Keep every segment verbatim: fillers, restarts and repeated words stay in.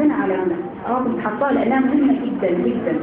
عندنا على اه بنحطها لانها مهمه جدا جدا.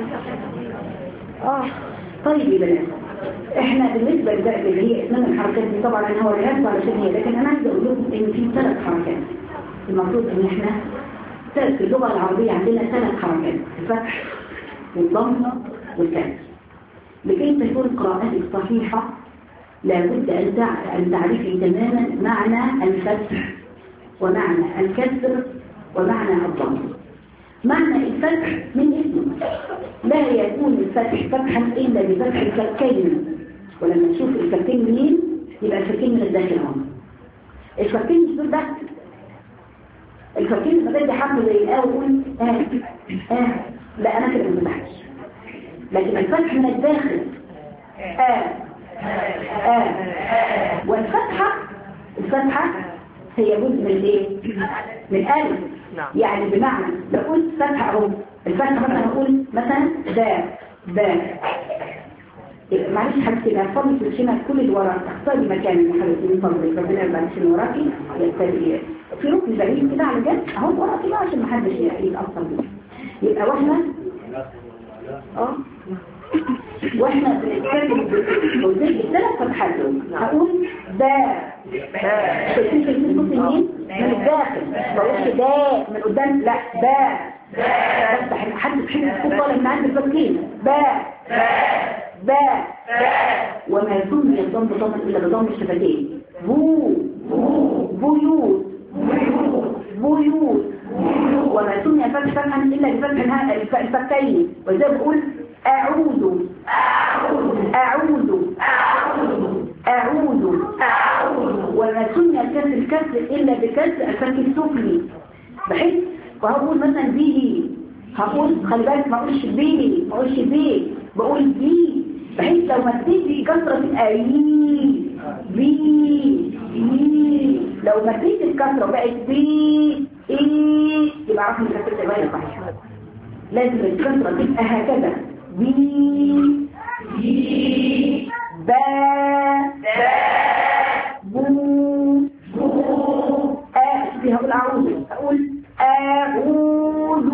اه طيب يا بنات، احنا بالنسبه اللي هي اسمها الحركات دي طبعا انا هوريها لكم علشان هي، لكن انا عايزه اقول لكم ان في ثلاث حركات. المفروض ان احنا في اللغه العربيه عندنا ثلاث حركات: الفتح والضم والكسر. لكي تكون قراءتك صحيحه لابد ان ان تعرفي تماما معنى الفتح ومعنى الكسر ومعنى الضم. معنى الفتح من اسمه، لا يكون الفتح فتحا إلا بفتح الفكين، ولما تشوف الفكين منين يبقى الفكين من الداخل هم. الفكين مش دول بس، الفكين لما بدي حرف زي الآ وقول آه آه لا أنا كده ما بفتحش، لكن الفتح من الداخل آه آه والفتحة الفتحة هي جزء من الايه؟ من الالف. يعني بمعنى لو قلت فتحه اهو، الفتحه مثلا اقول مثلا دا دا، معلش حبيبتي هتفضلي ترسمي كل اللي وراك، اختاري مكان يا حبيبتي من فضلك، ربنا يبارك في وراكي. يبتدي في ركن بعيد كده على جنب اهو وراكي بقى عشان ما حدش يتاثر بيه. يبقى واحنا اه واحنا بنتكلم وزي الثلاث فتحات هقول دا شايفين شايفين صوت النين من الداخل، ما بقولش دا من قدام، لا دا بفتح حد بحب الصوت طالع من عند الفكين با با وما يسمى الضم ضم الا بضم الشفتين. بو بيوت بيوت وما سمي فتح فتحا الا بفتح الفكين. وزي بقول أعوذ أعوذ أعوذ وما سمي الكسر الكسر إلا بكسر الفك السفلي، بحيث وهقول مثلا به، هقول خلي بالك ما اقولش به ما اقولش به بقول بي، بحيث لو مديت لي كسرة تبقى يي بي يي، لو مديت الكسرة بقت بي ايه يبقى عرفنا الكسرة تبقى صحيحة. لازم الكسرة تبقى هكذا بي بي با بو بو آه هقول أعوذ هقول أعوذ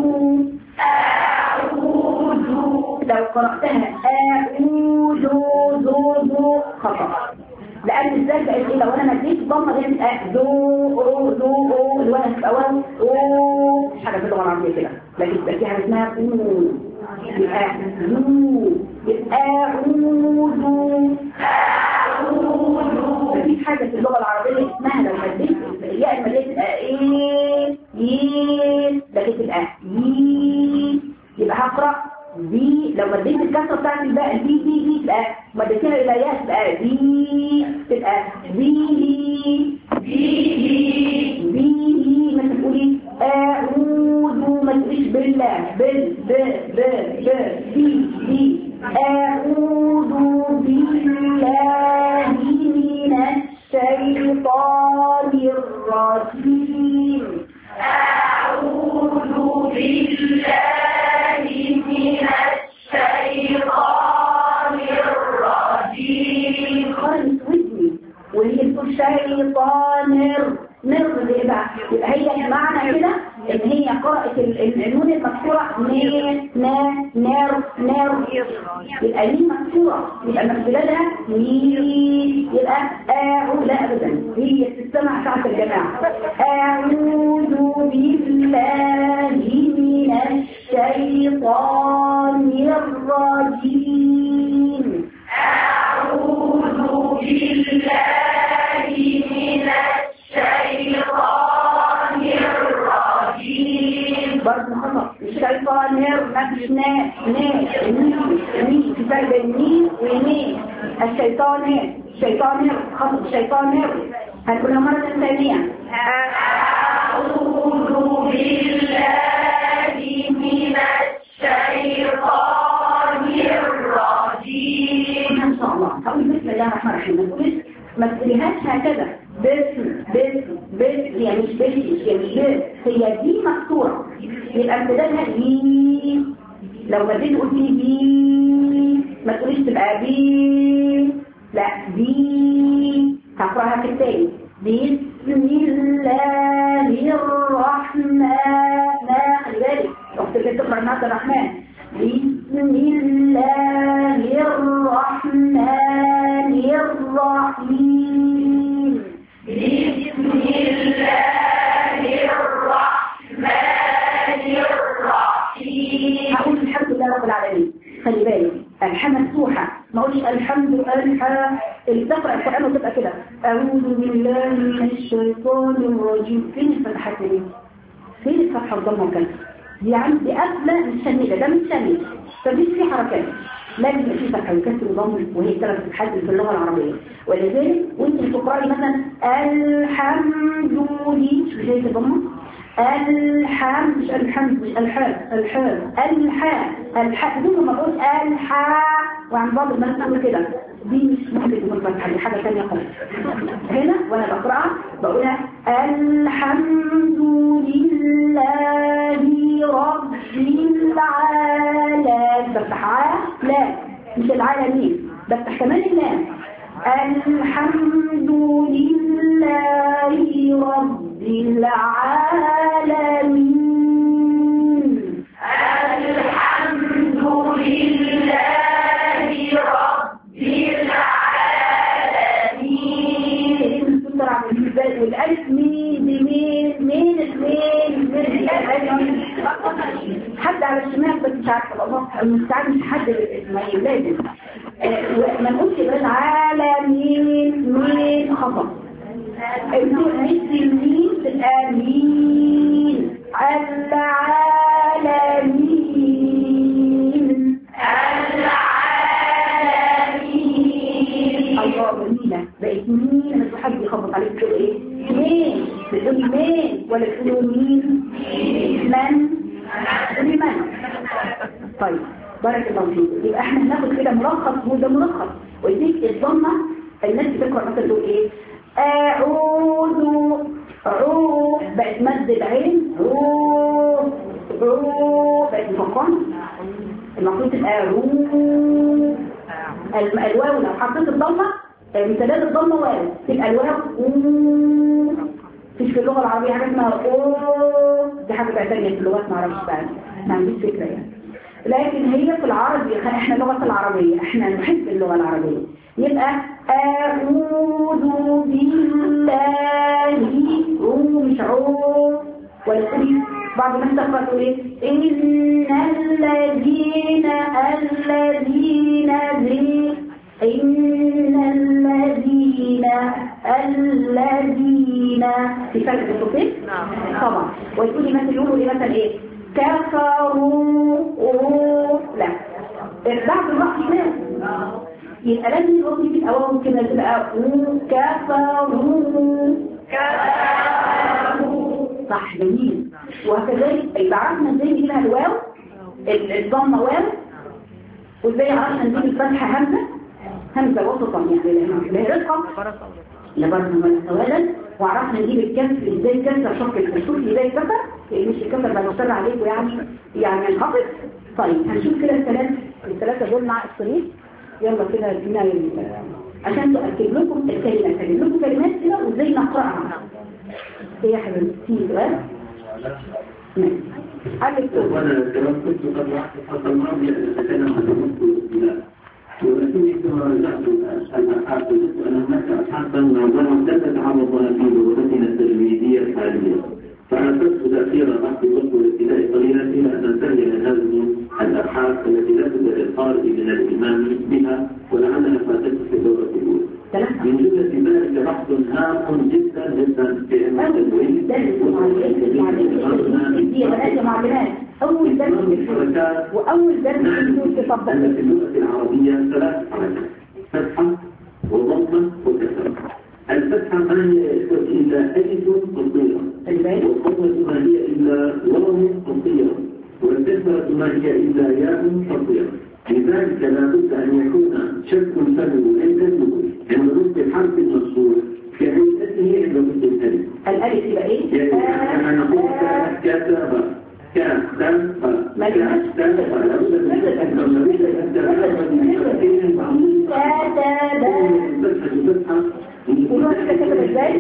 أعوذ، لو قرأتها أعوذ ذو ذو خطأ، لأن ازاي بقت ايه؟ لو انا مديت ضمه هي تبقى ذو ذو الولد تبقى واو او مش حاجه في اللغه العربيه كده، لكن تبقى في حاجه اسمها او يبقى ذو يبقى اعوذ اعوذ. مفيش حاجه في اللغه العربيه اسمها لو مديت الياء الماديه تبقى ايه ي، لكن تبقى ي، يبقى هقرا دي لو مديت الكسره بتاعت الباء دي دي دي تبقى مديتها الى ياء تبقى دي تبقى دي دي دي ما تقولي اعوذ ما تقوليش بالله بال ب ب ب دي دي اعوذ بالله من الشيطان الرجيم اعوذ بالله من الشيطان الرجيم. خالص ودني وهي تقول شيطان نر اللي بقى يبقى هي معنى كده ان هي قراءة النون المكسورة ن ن نر نر، يبقى مين مكسورة يبقى مكسورة لها مين، يبقى اعوذ لا ابدا هي تستمع ساعة الجماعة اعوذ بالله من الشيطان الرجيم اعوذ بالله من الشيطان الرجيم. برضه خطأ الشيطان ما فيش نا نا ني في فرق بين ني وني. الشيطان الشيطان خطأ الشيطان هنقولها مرة ثانية أعوذ بالله من الشيطان الرجيم. إن شاء الله هقول بسم الله الرحمن الرحيم، ما تقوليهاش هكذا بسم بسم بسم يعني مش بسم يعني مش بس، هي دي مكسورة يبقى امتدادها دي، لو بديت قلت لي دي ما تقوليش تبقى دي لا دي، هقراها في التاني بسم الله الرحمن الرحيم بسم الله الرحمن الرحيم. هقول الحمد لله رب العالمين. خلي بالك الحاء مفتوحة، ما اقولش الحمد الحاء. اللي تقرأ القرآن وتبقى كده أعوذ بالله من الشيطان الرجيم. فين الفتحة دي؟ فين الفتحة الضمة وكذا؟ دي عندي قافلة متشنجة، ده متشنج، فمفيش فيه حركات، لازم يبقى فيه فتحة وكسر وضم، وهي ثلاث فتحات في اللغة العربية. ولذلك وانت بتقرأي مثلا الحمد لله مش زي الضمة، الحمد مش الحمد مش الحاء الحاء الحاء الحاء بدون ما اقول الحاء، وعن بعض الناس تقول كده، دي مش ممكن تكون فتحة، دي حاجة ثانية خالص. هنا وانا بقرأها بقولها الحمد لله رب العالمين، بفتح لا مش العالمين، بفتح كمان اللام. الحمد لله رب العالمين. الحمد لله رب العالمين. والألف مين بمين مين اثنين مين حد على الشمال بس مش عارفه الله المستعان مش حد اسمه لازم ما نقولش العالمين مين خطأ. انتوا نسي مين الامين العالمين العالمين. الله جميلة بقت مين مش حد يخبط عليك تقول ايه مين بتقولي مين ولا تقولوا مين من تقولي من. طيب بارك الله فيك. يبقى احنا هناخد كده ملخص، هو ده ملخص. ويديك الضمه الناس بتقرا مثلا تقول ايه اعوذ عو بقت مد العين عو عو بقت مفقمه، المفروض تبقى عو. الواو لو حطيت الضمه مثلث الضمه واو تبقى الواو مفيش في اللغه العربيه حاجه اسمها او، دي حاجه بقى ثانيه في اللغات ما اعرفش بقى، ما عنديش فكره يعني. لكن هي في العربي احنا اللغة العربية احنا نحب اللغة العربية. يبقى أعوذ بالله عو مش عو. ولا تقولي بعض الناس تقرأ تقول ايه إن الذين الذين ذي إن الذين الذين في فرق الصوتين طبعا. وتقولي مثلا يقولوا ايه مثلا ايه كفروا لا بعد الوقت كده يبقى لازم الوقت في الأول كده تبقى كفروا كفروا صح جميل. وكذلك يبقى عرفنا ازاي نجيبها الواو الضمه واو، وازاي عرفنا نجيب الفتحه همزه همزه وسطا يعني لا رزقا لا برضه ولا سوادا. وعرفنا نجيب الكسر ازاي كسر شق الكسر ازاي كسر مش الكسر بقى مصر عليكم يعني يعني الحفظ. طيب هنشوف كده الثلاث الثلاثه دول مع الصليب. يلا كده ادينا عشان تاكد لكم الكلمات اجيب لكم كلمات كده وازاي نقراها. ايه يا حبيبتي في سؤال؟ ماشي عليك تقول وانا تركت قد حصل الماضي اتكلم عن المسؤوليه ولكني كما رجعت الأبحاث أن هناك أبحاثا نظرت تتعرض في لغتنا التجريدية الحالية، فأسست تأثير بحث الوصف الابتدائي قليلا إلى أن ننتهي من هذه الأبحاث التي لا بد للقارئ من الإيمان بها ولعلها فاتت في الدورة الأولى. من جملة ذلك بحث هام جدا جدا في علم التدوين أول درس وأول درس تطبق أن في اللغة العربية ثلاث حركات فتحة وضمة وكسرة. الفتحة ما هي إلا ألف قصيرة والضمة ما هي إلا واو قصيرة والكسرة ما هي إلا ياء قصيرة. لذلك لا بد أن يكون شك الفم ليس يكون عند نصف الحرف المكسور كهيئته عند نصف الألف. الألف يبقى إيه؟ يعني أن نقول كتب كان كان ما كان كان لا بد من أن نريد أن نتعلم من شيء معين كتب فتحة يقولون كتب إزاي؟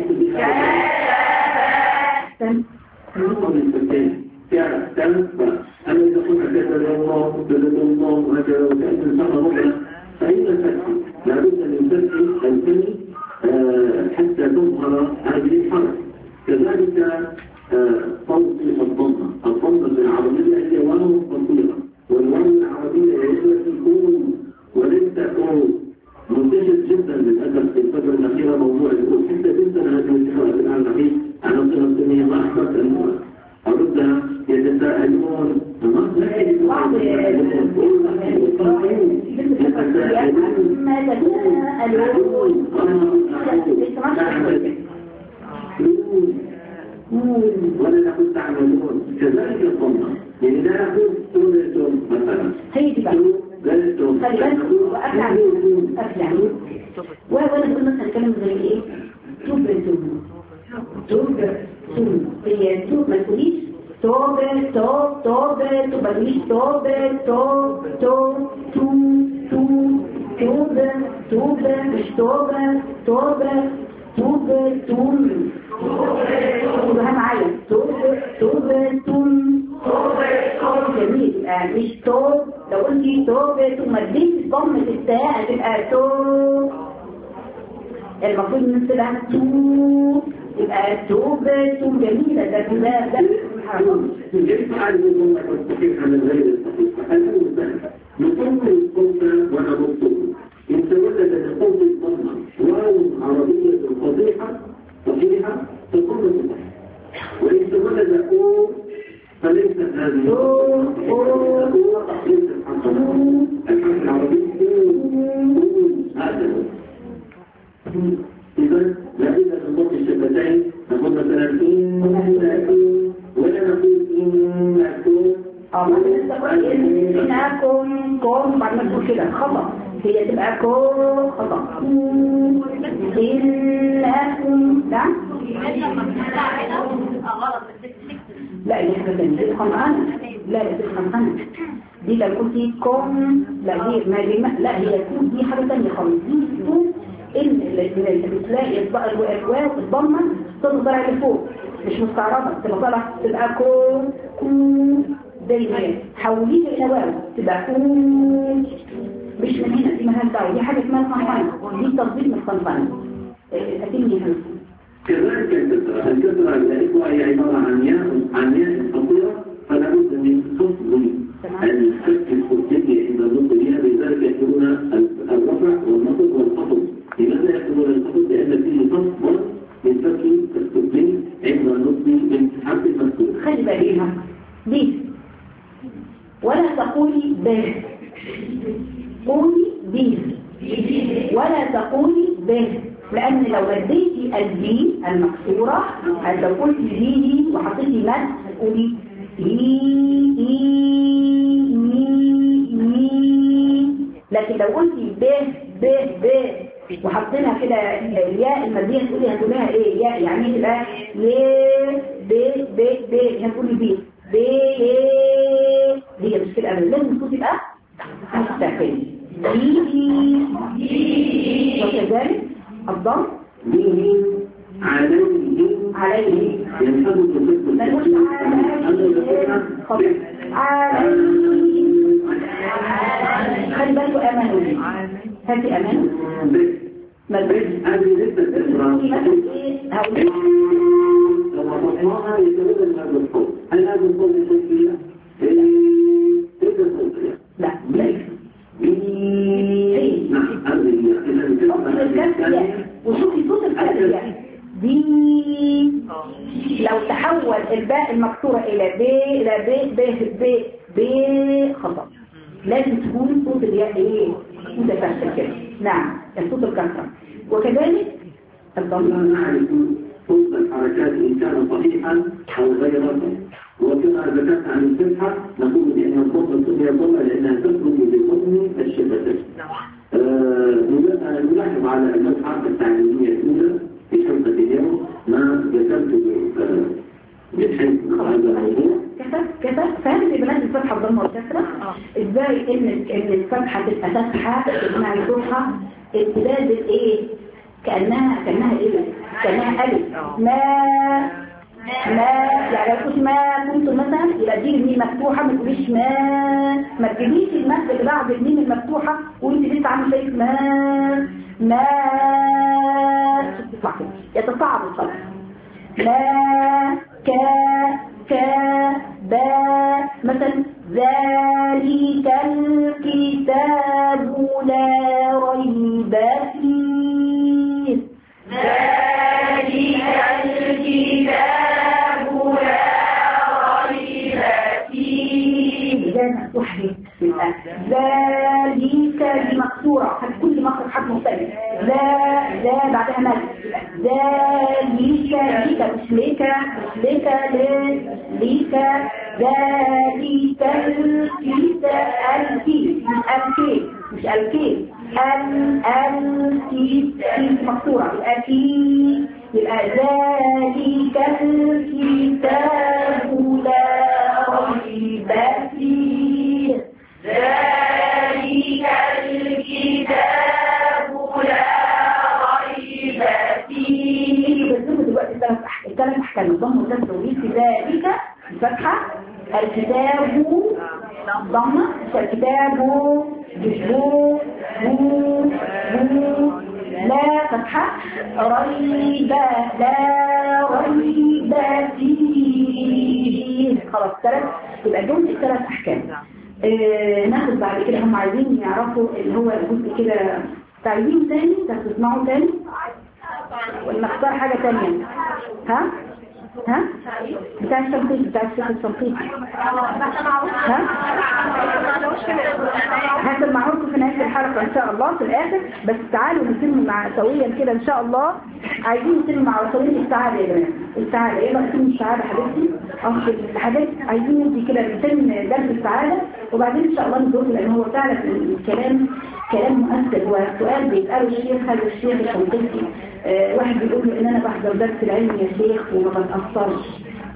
كتب نقول الفتحين كان كان أن يكون كتب الله كتب الله هكذا وكأن الإنسان مضع فإن الفتح لا بد من فتح الكلمة تعملون ولا نقول تعملون كذلك الضمة يعني لا نقول سورة مثلا هي دي بقى خلي بالك وأفلع أفلع وأنا بقول مثلا كلام زي إيه توبرتون توبرتون هي توب ما تقوليش توب توب توب توب ما تقوليش توب توب توب تو تو توب توب مش توب توب توب توم وده معايا توب توب توم جميل مش توب لو قلتي توب ثم اديت ضمة التاء هتبقى توب المفروض ان تبقى توب يبقى توب توب جميلة ده ده ده يجب على الضمة الصحيحة من غير الصحيحة الأول نصوص الصوت ونبصه إن تولد لصوت الضمة واو عربية فصيحة صحيحة تكون صحيحة وإن تولد أو فليست هذه ليست حقا الحرف العربي هذا إذا لابد من ضبط الشفتين نقول مثلا إن أكون ولا نقول إن أكون إنكم كم بعد ما تقول كده خطأ هي تبقى كم خطأ إنكم نعم لا دي حاجة تانية دي خمعانة لا دي خمعانة دي لو قلتي كم لا دي ما دي ما لا هي كم دي حاجة تانية خالص دي كم إن اللي بتلاقي الواو الضمة تظهر لفوق مش مستعرضة تبقى طالعة تبقى كم كم دايما حوليه إلى واو تبقى كم مش من هنا دي مهام دعوة دي حاجة اسمها خمعانة دي تفضيل من خمعانة أتمني هنا كذلك الكسرة الكسرة الإخوة هي عبارة عن ياء عن ياء خطيرة فلا بد من خفض الحرف الخطية عند النطق بها لذلك يكتبون الرفع والنصب والخفض لماذا يكتبون الخفض؟ لأن فيه خفض من فتح السكين عند النطق من حرف المكتوب. خلي بالك ليه؟ ولا تقولي به قولي به ولا تقولي به لأن لو رديتي البي المكسورة لو قلت بي وحطيتي مد هتقولي إي إي إي إي لكن لو قلتي ب ب ب وحطينا كده الياء المادية تقولي هتقوليها ايه ياء يعني تبقى ل ب ب ب هتقولي بي ب هي مش كده ابدا لازم الصوت يبقى مستقل بي بي وكذلك الضم به عليه عليه ينحدث الفكر ملوش عليه خطأ عليه خلي بالكوا امانوا هاتي امانوا ملوش هذه لسه الإسراء هقول لما تطلعها يتبدل هذا الصوت هل هذا الصوت يكون فيها؟ ايه الصوت فيها؟ لا لا نعم هذه هي وشوفي صوت الكلمة دي لو تحول الباء المكسورة إلى ب إلى ب ب ب ب خطأ لازم تكون صوت الياء إيه متفاعل كده نعم الصوت الكسرة وكذلك الضم نعرف صوت الحركات إن كان صحيحا أو غير وكما ذكرت عن الفتحة نقول بأن الضم سمي ضم لأنها تخرج بضم الشفتين. نلاحظ على المصحف التعليمية الأولى في حلقة اليوم ما ذكرت بالحيث هذا الموضوع. كتب كتب فهمت بنات الفتحة الضم والكسرة ازاي ان ان الفتحة تبقى فتحة اسمها الفتحة امتداد الايه كأنها كأنها ايه كأنها ألف ما ما يعني لو قلت ما كنت مثلا يبقى دي الميم مفتوحة ما تقوليش ما ما تجيبيش المد اللي بعد الميم المفتوحة وانت لسه عامل شايف ما ما تطلع كده يتصاعد الصوت ما كا كا با مثلا ذلك الكتاب لا ريب فيه ذلك الكتاب لا ريب فيه ذلك ذلك المكسورة كل مخرج حرف مختلف ذا بعدها مد ذلك لك مش لك مش لك لك ذلك الكتاب الكي مش الكي مش الكي ال الكي مكسورة الكي يبقى ذلك الكتاب لا ريب فيه ذلك الكتاب لا ريب فيه. بس دلوقتي الثلاث أحكام الضم والتسويق في ذلك الفتحة الكتاب ضم الكتاب جزء لا فتحة ريب لا ريب فيه. خلاص ثلاث يبقى دول الثلاث أحكام. آه ناخد بعد كده هم عايزين يعرفوا اللي هو الجزء كده تعيدين تاني تسمعوا تاني ولا نختار حاجة تانية ها ها بتاع التنقيط بتاع الشيخ التنقيط ها هسمعوكم في نهاية الحلقة ان شاء الله في الاخر. بس تعالوا نتم مع سويا كده ان شاء الله. عايزين نتم مع سويا السعادة يا جماعة السعادة. ايه بقى نتم السعادة حبيبتي اخر الحاجات عايزين ندي كده نتم درس السعادة وبعدين ان شاء الله ندرس لان هو فعلا الكلام كلام مؤثر. هو سؤال بيسأله الشيخ هل الشيخ التنقيطي آه واحد بيقول له ان انا بحضر درس العلم يا شيخ وما بتأثرش.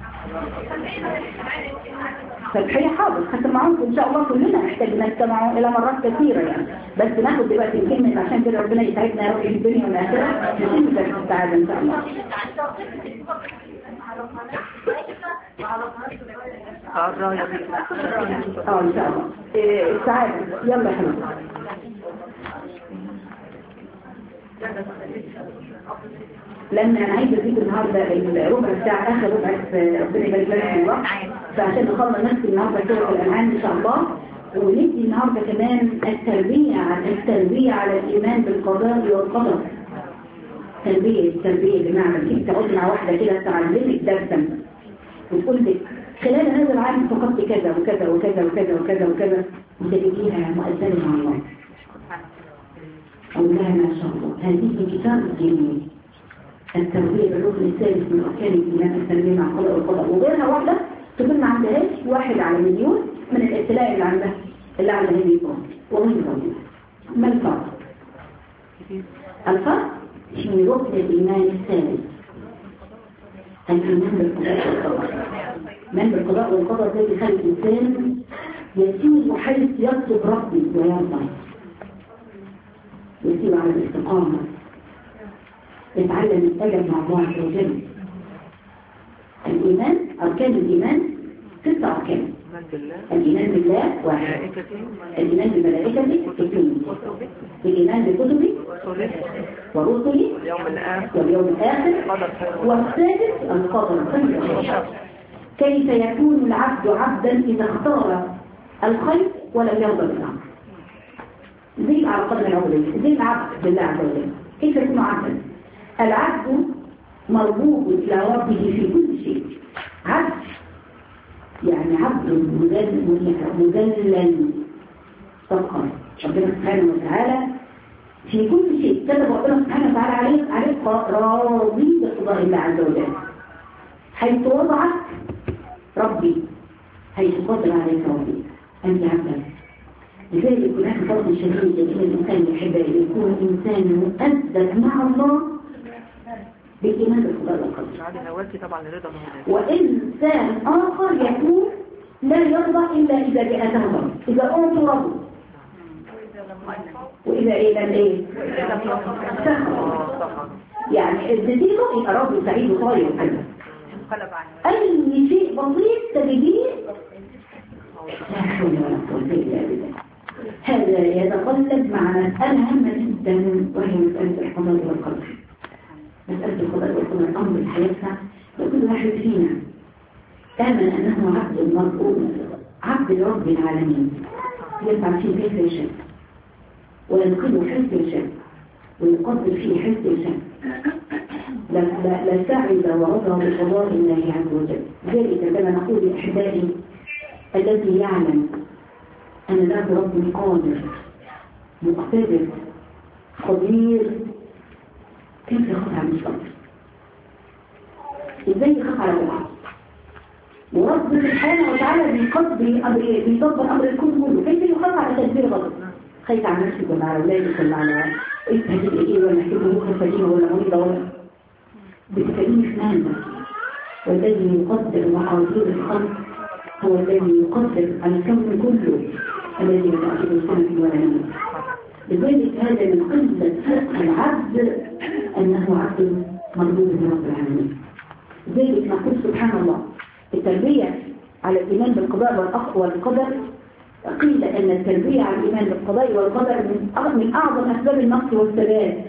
فالحقيقة حاضر هسمعوكم ان شاء الله كلنا نحتاج نستمعوا الى مرات كثيرة يعني. بس ناخد دلوقتي الكلمة عشان كده ربنا يسعدنا يا رب في الدنيا والاخرة نتم درس السعادة ان شاء الله. اه ان شاء الله إيه السعادة يلا يا حبيبي. لأن أنا عايزة أديك النهاردة الربع ساعة آخر ربع ربنا يبارك لنا في الوقت فعشان نخلص نفس النهاردة سورة الأنعام إن شاء الله. وندي النهاردة كمان التربية على التربية على الإيمان بالقضاء والقدر. تربية التربية بمعنى إنك تقعد مع واحدة كده تعلمك درسا وتقول لك خلال هذا العام فقدت كذا وكذا وكذا وكذا وكذا وكذا وتجديها مؤثرة مع الله. أقول لها ما شاء الله هذه الكتاب الجميل التربية بالركن الثالث من أركان الإيمان التربية مع القضاء والقدر وغيرها واحدة تكون ما عندهاش واحد على مليون من الابتلاء اللي عندها اللي عندها هذه القوة وغير ذلك. ما الفرق؟ الفرق في ركن الإيمان الثالث الإيمان بالقضاء والقدر. من بالقضاء والقدر ده بيخلي الإنسان يسير حيث يطلب ربي ويرضى يسير على الاستقامة يتعلم الأدب مع الله عز وجل. الإيمان أركان الإيمان ست أركان. الإيمان بالله واحد الإيمان بملائكته اثنين الإيمان بكتبه ورسله واليوم الآخر والثالث القدر. كيف يكون العبد عبدا إذا اختار الخير ولم يرضى بالأمر زي على قدر العبودية زي العبد بالله عز وجل. كيف يكون عبدا؟ العبد مرغوب إلى ربه في كل شيء. عبد يعني عبد مذلل فقط ربنا سبحانه وتعالى في كل شيء كتب ربنا سبحانه وتعالى عليك عليك راضي بقضاء الله عز وجل. حيث وضعك ربي حيث قدر عليك ربي أنت عبدا. لذلك هناك فرق شديد بين الإنسان يحب أن يكون إنسان مؤدب مع الله بالإيمان بالقضاء والقدر. وإنسان آخر يكون لا يرضى إلا إذا جاءته رب إذا أعطوا رب وإذا إيه لم إيه سخر يعني الزيزينه يبقى رب سعيد وطاير وكذا. أي شيء بسيط تجديه لا حول ولا قوة إلا بالله. هذا يتقلب مع مسألة هامة جدا وهي مسألة القضاء والقدر. مسألة القضاء والقدر أمر حياتنا وكل واحد فينا آمن أنه عبد مرغوب عبد رب العالمين يفعل فيه كيف يشاء وينقذ حيث يشاء ويقدر فيه حيث يشاء. لا لا سعد ورضى بقضاء الله عز وجل. ذلك كما نقول أحبائي الذي يعلم أن له رب قادر مقتدر قدير كيف يخاف على المستقبل؟ ازاي يخاف على الله؟ ورب سبحانه وتعالى بيدبر امر الكون كله، كيف يخاف على تدبير غضب؟ خايف على نفسك ولا على اولادك ولا على انت هتبقى ايه ولا هتبقى بكره سليمه ولا مريضه ولا بتكلمي في نعمه. والذي يقدر مقادير الخلق هو الذي يقدر الكون كله الذي لا تأخذ سنة ولا نوم. لذلك هذا من قلة فقه العبد أنه عبد مربوط برب العالمين. لذلك نقول سبحان الله التربية على الإيمان بالقضاء والقدر، قيل أن التربية على الإيمان بالقضاء والقدر من أعظم أسباب النصر والثبات.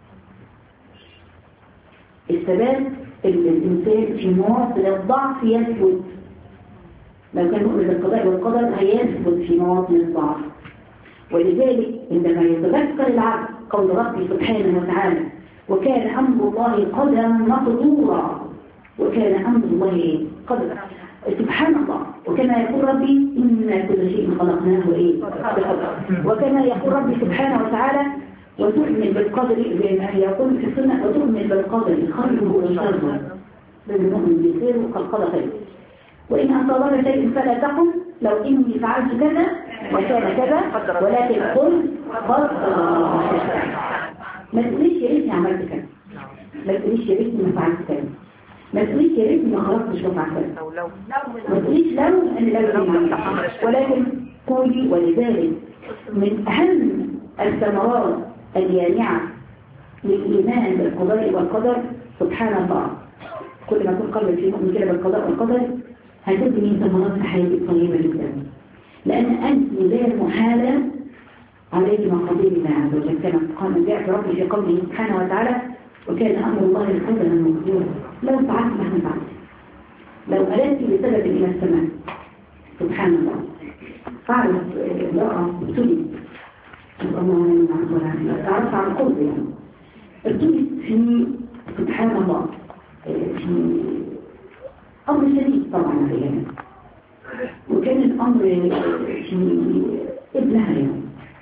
الثبات الإنسان في مواطن الضعف يثبت. لو كان مؤمن بالقضاء والقدر هيثبت في مواطن الضعف. ولذلك عندما يتذكر العبد قول ربي سبحانه وتعالى وكان أمر الله قدرا مقدورا، وكان أمر الله قدرا سبحان الله، وكما يقول ربي إن كل شيء خلقناه إيه بقدر، وكما يقول ربي سبحانه وتعالى وتؤمن بالقدر زي ما يقول في السنة وتؤمن بالقدر خيره وشره، بالمؤمن بخير وقد خير. وإن أصابك شيء فلا تقل لو إني فعلت كذا وكان كذا، ولكن قل قدر الله. ما تقوليش يا ريتني عملت كذا، ما تقوليش يا ريتني ما فعلت كذا، ما تقوليش يا ريتني ما خرجتش وفعلت كذا، ما تقوليش لو أن لو ولكن قولي. ولذلك من أهم الثمرات الجامعة للإيمان بالقضاء والقدر سبحان الله، كل ما يكون قلبك في مؤمن كده بالقضاء والقدر هتبني ثمرات حياتك طيبة جدا، لأن أنت غير محالة عليك مقادير الله عز وجل. كما قال جاء ربي في قوله سبحانه وتعالى وكان أمر الله قدرا مقدورا. لو فعلت مهما فعلت، لو ألت بسبب إلى السماء سبحان الله. فعلت امرأة ابتلت الله تعرف عن قرب يعني ابتلت في سبحان الله في أمر شديد طبعا عليها، وكان الأمر في ابنها يعني،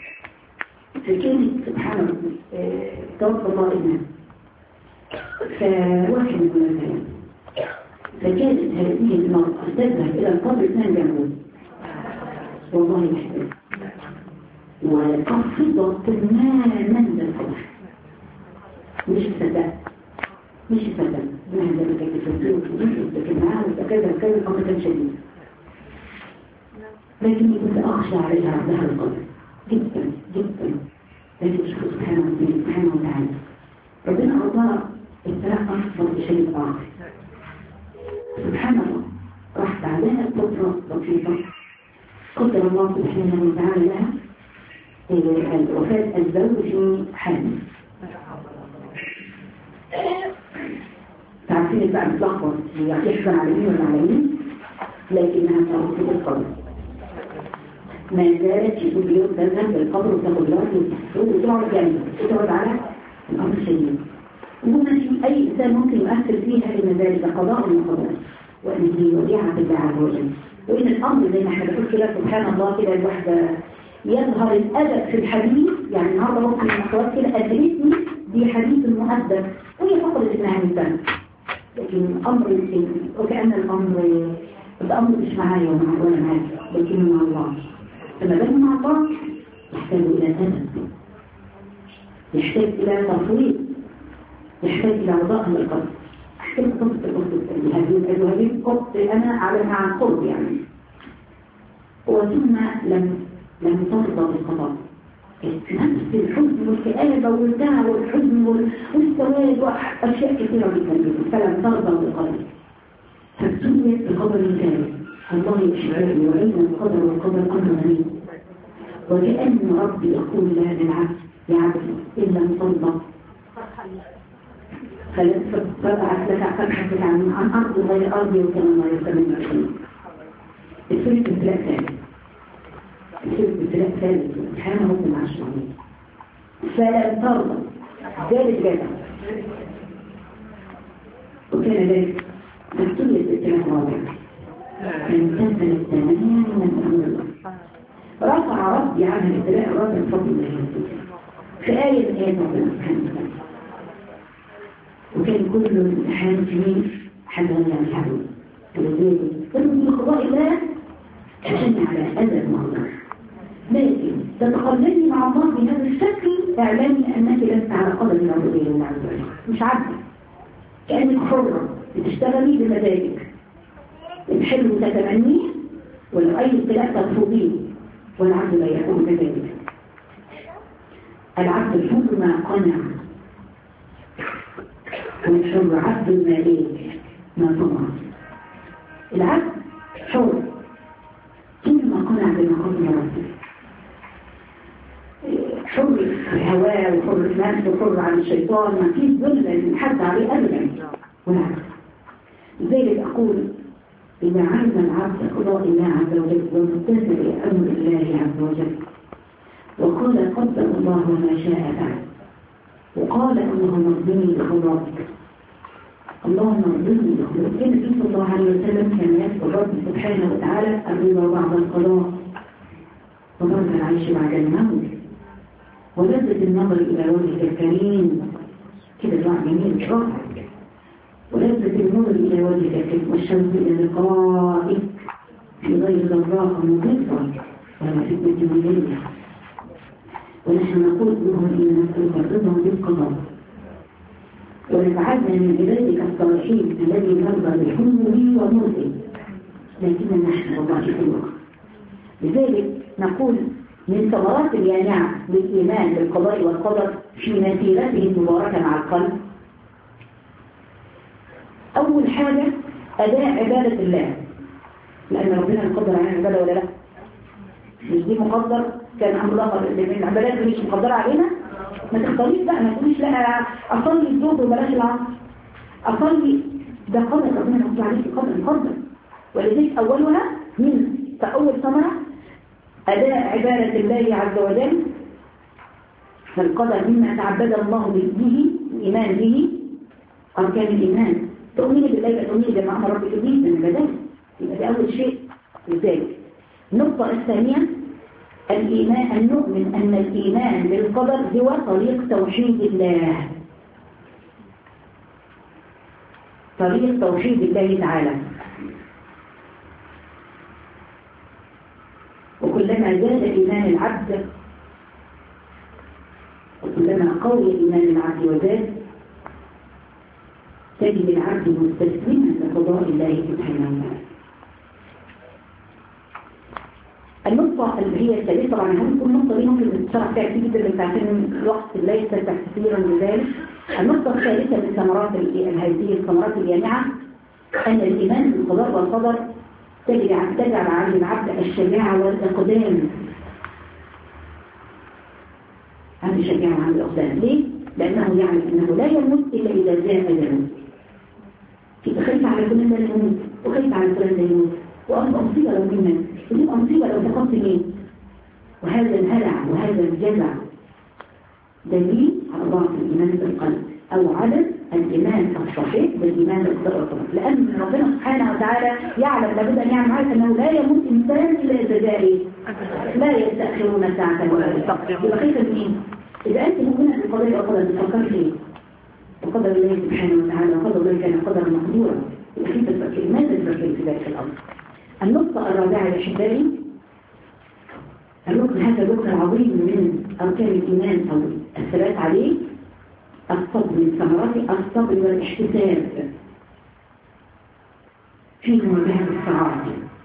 فكانت سبحان الله توفى الله ابنها فوحي من الكلام، فكانت هذه المرأة تذهب إلى القبر اثنان جنبه والله يحتاج وقصده تماما للقبر، مش صدق مش صدق ما عندما كانت تفسير لكن معاه وكذا وكذا الأمر كان شديد، لكن كنت أخشى عليها عبدها القبر جدا جدا. لكن شوفوا سبحانه سبحانه وتعالى ربنا أعطاه ابتلاء أكبر بشيء آخر سبحان الله. راح بعدها فترة بسيطة قدر الله سبحانه وتعالى لها وفاة الزوج في حامل. تعرفين بقى بتلخبط يحزن على مين ولا على مين، لكنها تعرف في القبر ما زالت يقول اليوم تذهب للقبر وتاخد لها وتقعد جنبه وتقعد على الأمر الشديد. وهنا في أي إنسان ممكن يؤثر فيها إن ذلك قضاء من قضاء وأن هي وديعة الله عز وجل. وإن الأمر زي ما احنا بنقول كده سبحان الله كده الواحدة يظهر الأدب في الحديث، يعني النهارده ممكن المخاطر كده أدرسني بحديث المؤدب وهي فقدت ابنها من سنة، لكن الأمر وكأن الأمر الأمر مش معايا ولا معايا لكن مع الله. لما بين مع الله يحتاج إلى أدب، يحتاج إلى تفويض، يحتاج إلى وضاء من القلب. أحكي لك قصة الأخت هذه هذه قصة أنا أعلمها عن قرب يعني. وثم لم لم ترضى بالقضاء، نفس الحزن والكآبة والدعوة والحزن والسواد وأشياء كثيرة جدا فلم ترضى بالقدر، فابتليت بقدر الكامل. الله يشهد وعين القدر والقدر أمر غريب، وكأن ربي يقول لها بالعكس يا عبدي إن لم ترضى فبعث لك فتحك عن عن أرض غير أرضي وكان الله يتمنى فيه. السورة ابتلاء ثالث السورة ابتلاء ثالث سبحانه وتعالى عشر فلم ترضى ذلك جدا، وكان ذلك مكتوب الابتلاء الرابع فانتهى تماما من أمر الله. رفع ربي عنها الابتلاء الرابع بفضل الله في آية من آيات ربنا سبحانه وتعالى وكان كل الامتحان فيه حاجة يعني حلوة ولذلك كانوا من قضاء الله عشان على أذى المهضر لكن تتقلبي مع الله بهذا الشكل اعلامي أنك لست على قدر العبودية لله عز وجل مش عبد كأنك حرة بتشتغلي بمزاجك الحلو تتمنيه ولو أي ابتلاء ترفضيه والعبد لا يكون كذلك العبد الحر ما قنع والحر عبد المالك ما طمع العبد حر كل ما قنع بما قنع ربه حر في هواه وحر في نفسه وحر عن الشيطان ما فيش ذل من حد عليه أبدا والعكس لذلك أقول إذا علم العبد قضاء الله عز وجل وامتثل لأمر الله عز وجل وقال قدر الله ما شاء فعل وقال اللهم ارضني بقضائك اللهم ارضني بقضائك كان النبي صلى الله عليه وسلم كان يسأل ربي سبحانه وتعالى الرضا بعد القضاء وبرد العيش بعد الموت ولذة النظر إلى وجهك الكريم كده دعاء جميل رائع ولذة النظر إلى وجهك الكريم والشوق إلى لقائك في غير ضراء مضرة ولا فتنة مضرة ونحن نقول لهم إن نسألك الرضا بالقضاء ونجعلنا من عبادك الصالحين الذي نرضى بحلمه وموته لكن نحن ضعيفون لذلك نقول من ثمرات اليانعة للإيمان بالقضاء والقدر في مسيرته المباركة مع القلب أول حاجة أداء عبادة الله لأن ربنا يقدر علينا العبادة ولا لا مش دي مقدر كان أمر الله من العبادات مش مقدرة علينا ما تختاريش بقى ما تقوليش لا أصلي الزوج وبلاش العصر أصلي ده قدر ربنا يقدر عليك قدر قدر ولذلك أولها من فأول ثمرة أداء عبادة الله عز وجل فالقدر مما تعبد الله به الإيمان به أركان الإيمان تؤمني بالله تؤمني بما أمر ربك به من البداية يبقى ده أول شيء لذلك النقطة الثانية الإيمان أن نؤمن أن الإيمان بالقدر هو طريق توحيد الله طريق توحيد الله تعالى وكلما زاد إيمان العبد وكلما قوي إيمان العبد وزاد تجد العبد مستسلما لقضاء الله سبحانه وتعالى. النقطة اللي هي الثالثة طبعا هذه كل نقطة دي ممكن نشرح فيها كتير جدا بس عشان الوقت ليس كثيرا لذلك. النقطة الثالثة من ثمرات هذه الثمرات الجامعة أن الإيمان بالقضاء والقدر تجعل على العبد الشجاعة والإقدام. هذا الشجاعة عن الإقدام ليه؟ لأنه يعلم أنه لا يموت إلا إذا جاء أجله. خايف على فلان ده يموت وخايف على فلان ده يموت وأصبح مصيبة لو كنا وتبقى مصيبة لو فقدت مين. وهذا الهلع وهذا الجزع دليل على ضعف الإيمان بالقلب أو عدم الإيمان الصحيح بالإيمان بالقدر والقدر، لأن ربنا سبحانه وتعالى يعلم لابد أن يعلم عارف أنه لا يموت إنسان إلا إذا جاء لا يستأخرون ساعة ولا يستقدمون. يبقى خايفة مين؟ إذا أنت مؤمنة بالقضاء والقدر تفكري فيه وقدر الله سبحانه وتعالى وقدر الله كان قدر مقدورا يبقى كيف تفكري؟ ماذا تفكري في ذلك الأمر؟ النقطة الرابعة يا أحبائي الركن هذا الركن العظيم من أركان الإيمان أو الثبات عليه الصبر من ثمرات الصبر والاحتساب في مواجهة الصعاب.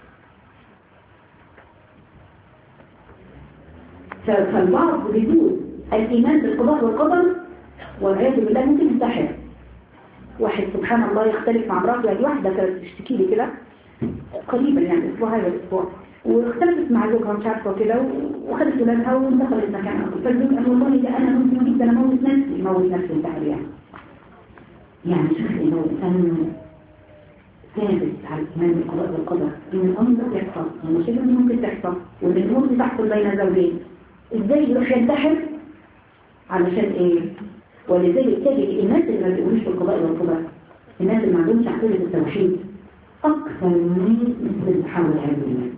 فالبعض بدون الإيمان بالقضاء والقدر والعياذ بالله ممكن ينتحر. واحد سبحان الله يختلف مع امراته، يعني واحدة كانت تشتكي لي كده قريبا يعني الأسبوع هذا الأسبوع واختلفت مع زوجها مش عارفه كده وخدت ولادها ودخلت مكانها فالزوج قال والله ده انا ممكن جدا اموت نفسي اموت نفسي انتحر يعني يعني شوف انه انسان ثابت على الايمان بالقضاء والقدر ان الامر ده يحصل المشكله دي ممكن تحصل وان الامور دي تحصل بين زوجين ازاي يروح ينتحر علشان ايه؟ ولذلك تجد الناس اللي ما بيقولوش بالقضاء والقدر الناس اللي ما عندهمش عقيده التوحيد اكثر من مثل الحول العلمي.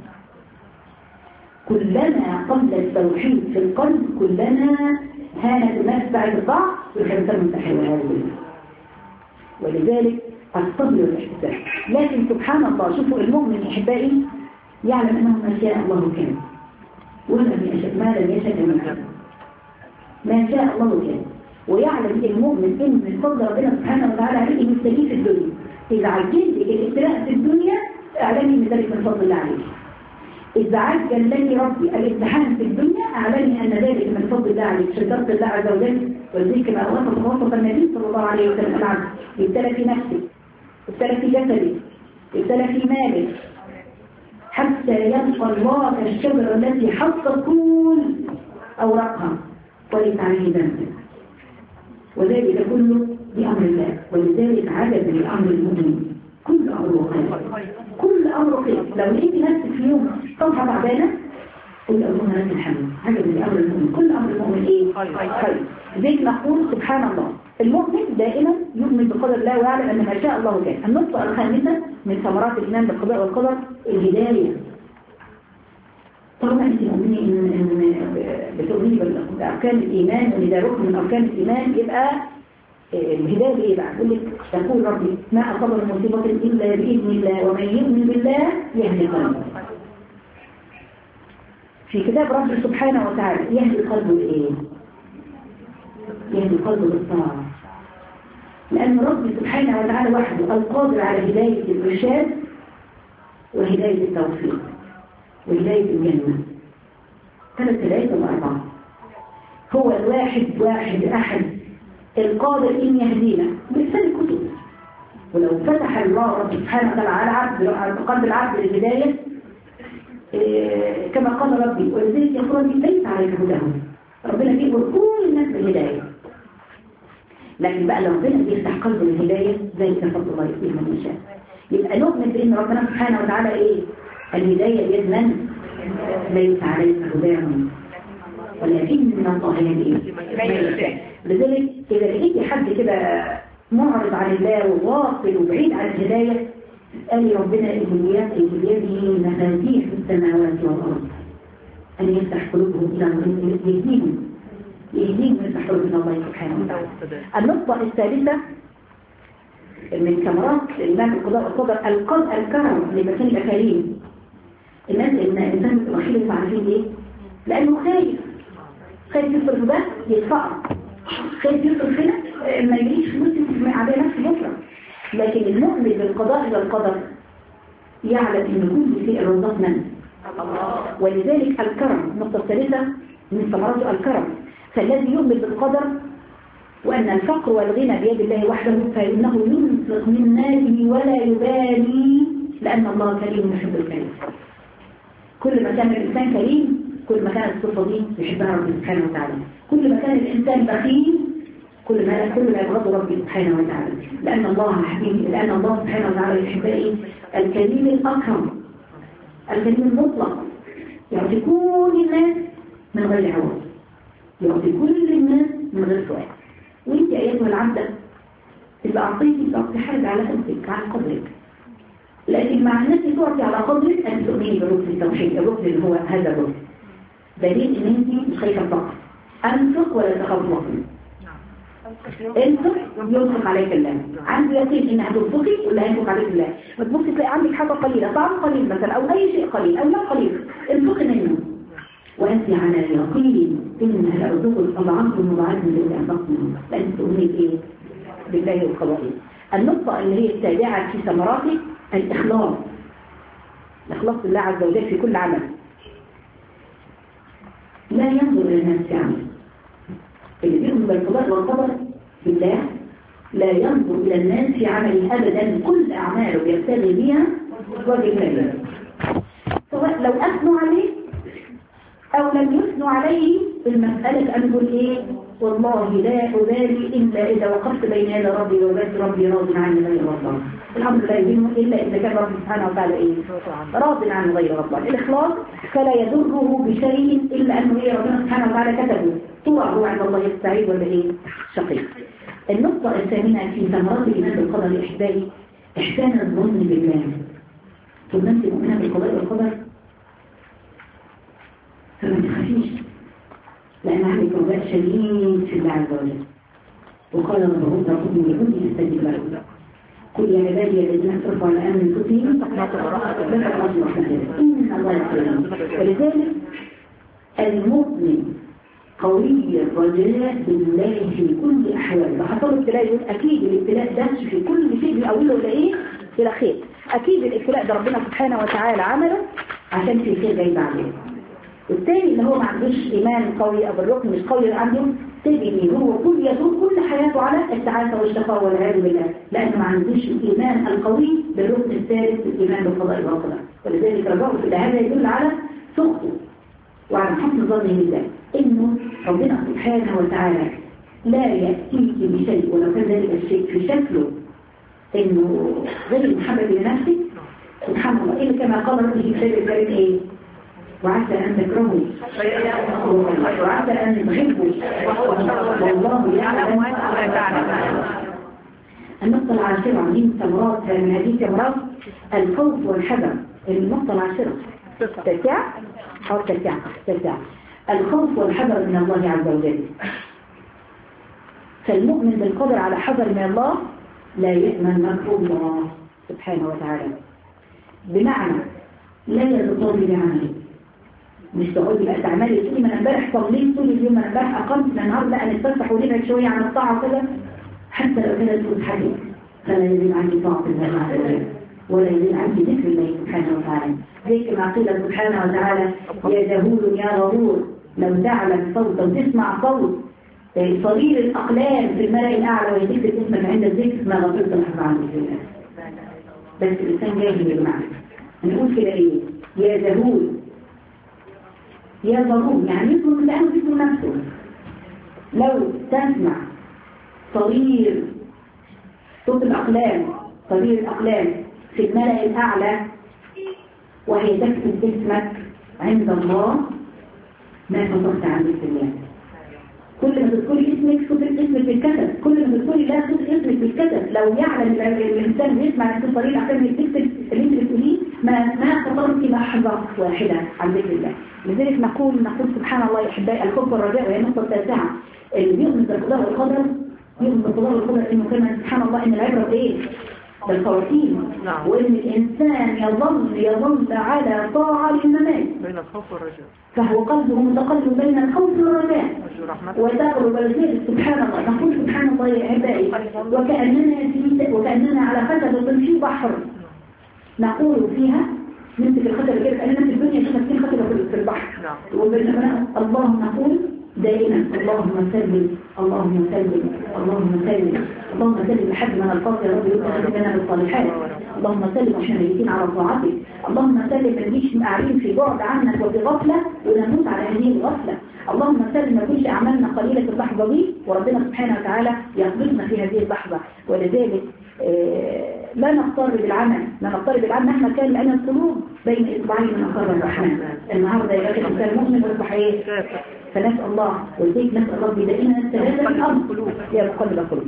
كلما قبل التوحيد في القلب كلما هانت الناس بعد الضعف والحساب منتحر وهذا ولذلك الصبر والاحتساب. لكن سبحان الله شوفوا المؤمن أحبائي يعلم أنه ما شاء الله كان ولم يشاء ما لم يشاء من كان ما شاء الله كان. ويعلم المؤمن إن من فضل ربنا سبحانه وتعالى عليه مستجيب في الدنيا. إذا عجلت الابتلاء في الدنيا أعلمي من ذلك من فضل الله عليك. إذا عجل لي ربي الامتحان في الدنيا أعلمي أن ذلك من فضل الله عليك. شكرت الله عز وجل وذلك ما وصف وصف النبي صلى الله عليه وسلم العبد يبتلى في نفسه، يبتلى في جسده، يبتلى في ماله، حتى يلقى الله كالشجرة التي حصت كل أوراقها وليس عليه ذنب. وذلك كله بأمر الله. ولذلك عجب لأمر المؤمن كل أمره خير، كل أمره خير. لو لقيت نفسك في يوم صفحة تعبانة قل اللهم لك الحمد. عجب لأمر المؤمن كل أمر المؤمن إيه؟ خير. لذلك نقول سبحان الله المؤمن دائما يؤمن بقدر الله ويعلم أن ما شاء الله كان. النقطة الخامسة من ثمرات الإيمان بالقضاء والقدر الهداية. طالما أنت مؤمنة إن بتؤمني بأركان الإيمان وإذا ركن من أركان الإيمان يبقى الهداية إيه بقى؟ يقول لك يقول ربي ما أصاب من مصيبة إلا بإذن الله ومن يؤمن بالله يهدي قلبه. في كتاب ربي سبحانه وتعالى يهدي قلبه بإيه؟ يهدي قلبه بالطاعة. لأن ربي سبحانه وتعالى وحده القادر على هداية الإرشاد وهداية التوفيق وهداية الجنة. ثلاث ثلاثة وأربعة. هو الواحد واحد أحد القادر إن يهدينا بإحسان الكتب. ولو فتح الله رب سبحانه وتعالى على عبد على قلب العبد للهداية إيه كما قال ربي ولذلك يقول ليس عليك هداهم. ربنا بيقول كل الناس بالهداية. لكن بقى لو ربنا بيفتح قلب الهداية زي كفضل الله يؤتيه من يشاء. يبقى نؤمن بأن ربنا سبحانه وتعالى إيه؟ الهداية بيد من؟ ليس عليك هداهم ولكن من الله يهدي. لذلك إذا لقيت حد كده معرض عن الله وواصل وبعيد عن الهداية قال ربنا إليات بيده مفاتيح السماوات والأرض أن يفتح قلوبهم إلى يهديهم يهديهم ويفتح قلوبهم الله سبحانه وتعالى. النقطة الثالثة من ثمرات الإيمان بالقضاء والقدر القدر الكرم لمكان الأكاريم. الناس الإنسان الوحيد اللي عارفين إيه؟ لأنه خايف خايف يصرف ده يدفع، خايف يصرف هنا ما يجيش فلوس على نفسه بكره. لكن المؤمن بالقضاء والقدر يعلم ان كل شيء رزق من الله. ولذلك الكرم النقطه الثالثه من ثمرات الكرم. فالذي يؤمن بالقدر وان الفقر والغنى بيد الله وحده فانه ينفق من ماله ولا يبالي لان الله كريم يحب الكريم. كل ما كان الانسان كريم كل ما كانت الصفه دي يحبها ربي سبحانه وتعالى. كل ما كان الانسان بخيل كل ما كل ما يبغض ربي سبحانه وتعالى. لان الله حبيبي لان الله سبحانه وتعالى يحب ايه؟ الكريم الاكرم الكريم المطلق يعطي كل الناس من غير عوض، يعطي كل الناس من غير سؤال. وانت ايتها العبده تبقى اعطيتي تعطي حاجه على قدرك على قدرك. لكن مع الناس تعطي على قدرك ان تؤمني بركن التوحيد. الركن اللي هو هذا الركن دليل ان انت مش خايفه الفقر. انفق ولا تخاف الفقر. انفق ينفق عليك الله. عندي يقين ان هتنفقي ولا هينفق عليك الله. ما تبصي تلاقي عندك حاجه قليله طعم قليل مثلا او اي شيء قليل او لا قليل انفقي منه وانت على يقين ان هيرزقك اضعاف مضاعفه من اللي انفقتم. لان تؤمني بايه؟ بالله وقضائه. النقطه اللي هي التابعه في ثمراته الاخلاص. الاخلاص لله عز وجل في كل عمل. لا ينظر الى الناس في عمل. اللي بيؤمن بالقضاء والقدر بالله لا ينظر إلى الناس في عمله أبدا. كل أعماله يبتغي بها وجه الله سواء لو أثنوا عليه أو لم يثنوا عليه. المسألة أن نقول إيه؟ والله لا أبالي إلا إذا وقفت بين يدي ربي وبيت ربي راض عني غير الله. الحمد لله يبينه إلا إذا كان ربي سبحانه وتعالى إيه؟ راض عني غير الله. الإخلاص فلا يضره بشيء إلا أنه إيه ربنا سبحانه وتعالى كتبه طوعه عند الله السعيد ولا إيه؟ شقيق. النقطة الثامنة في ثمرات الإيمان بالقدر الإحبائي إحسان الظن بالله. طب أنت مؤمنة بالقضاء والقدر فما تخافيش لأن عندك رجاء شديد في الله عز وجل. وقال ربهم ربكم لكل يستجيب له. قل يا عبادي الذين اسرفوا على انفسهم لا تقنطوا من رحمة الله ان الله يغفر لهم. ولذلك المؤمن قوي الرجاء بالله في كل احواله. فحصل ابتلاء يقول اكيد الابتلاء ده في كل شيء بيقوله الى ايه؟ الى خير. اكيد الابتلاء ده ربنا سبحانه وتعالى عمله عشان في خير جاي بعدين. والثاني اللي هو ما عندوش ايمان قوي او الركن مش قوي عنده تجري هو كل يدور كل حياته على التعاسه والشقاء والعياذ بالله، لانه ما عندوش الايمان القوي بالركن الثالث الايمان بالقضاء والقدر. ولذلك رجعوا في هذا يدل على سخطه وعلى حسن ظنه بالله انه ربنا سبحانه وتعالى لا ياتيك بشيء ولو كان ذلك الشيء في شكله انه غير محبب لنفسك سبحان الله. الا كما قال ربنا في كتابه الكريم ايه؟ وعسى أن تكرهوا وعسى أن تحبوا والله يعلم ولا تعلم. النقطة العاشرة من ثمرات من هذه الثمرات الخوف والحذر. النقطة العاشرة تسع أو تسع تسع الخوف والحذر من الله عز وجل. فالمؤمن بالقدر على حذر من الله لا يأمن مكر الله سبحانه وتعالى، بمعنى لا يتطور بعمله. مش تقولي بقى تعملي تقولي ما انا امبارح صليت طول اليوم، انا امبارح اقمت من النهارده لا انا اتفسح ونبعد شويه عن الطاعه كده، حتى لو كانت تكون حاجه فلا يزيد عندي طاعه الله عز وجل ولا يزيد عندي ذكر الله سبحانه وتعالى. زي كما قيل سبحانه وتعالى يا جهول يا غرور لو تعلم صوت او تسمع صوت صغير الاقلام في الملأ الاعلى ويذكر اسمك عند الذكر ما غفرت لحظه عن ذكر الله. بس الانسان جاهل بالمعنى. نقول كده ايه؟ يا جهول يا ضرور يعني يسمع الآن ويسمع نفسه. لو تسمع صغير صوت الأقلام صغير الأقلام في الملأ الأعلى وهي تكتب اسمك عند الله ما فصلت عن ذكر الله. كل ما تذكري اسمك صوت اسمك بالكتب، كل ما تذكري لا صوت اسمك بالكتب. لو يعلم الإنسان يسمع صوت صغير الأقلام يكتب اللي انت بتقوليه ما ما خطرت لحظة واحدة عن ذكر الله. لذلك نقول نقول سبحان الله يا احبائي الخوف والرجاء وهي النقطة التاسعة. اللي بيؤمن بالقضاء والقدر يؤمن بالقضاء والقدر انه كما سبحان الله ان العبرة بايه؟ بالخواتيم. وان الانسان يظل يظل على طاعة للممات بين الخوف والرجاء، فهو قلبه متقلب بين الخوف والرجاء وتقرب الخير. سبحان الله نقول سبحان الله يا احبائي وكأننا في وكأننا على خشبة في بحر نقول فيها نمسك الخشبة كده كأننا في الدنيا شو ماسكين خشبة في البحر. وبالنسبة اللهم نقول دائما اللهم سلم اللهم سلم اللهم سلم اللهم سلم لحد ما نلقاك يا رب يوفقنا لنا بالصالحات. اللهم سلم عشان نجيين على طاعتك. اللهم سلم ما نجيش قاعدين في بعد عنك وفي غفلة ونموت على هذه الغفلة. اللهم سلم ما كنش أعمالنا قليلة في اللحظة دي وربنا سبحانه وتعالى يقبضنا في هذه اللحظة. ولذلك آه لا نقترب بالعمل لا نقترب بالعمل مهما كان لأن القلوب بين إصبعين من أصابع الرحمن. النهارده يا أخي الإنسان مؤمن ويصبح إيه؟ فنسأل الله ولذلك نسأل ربي دائما الثلاثة الأرض يا مقلب القلوب.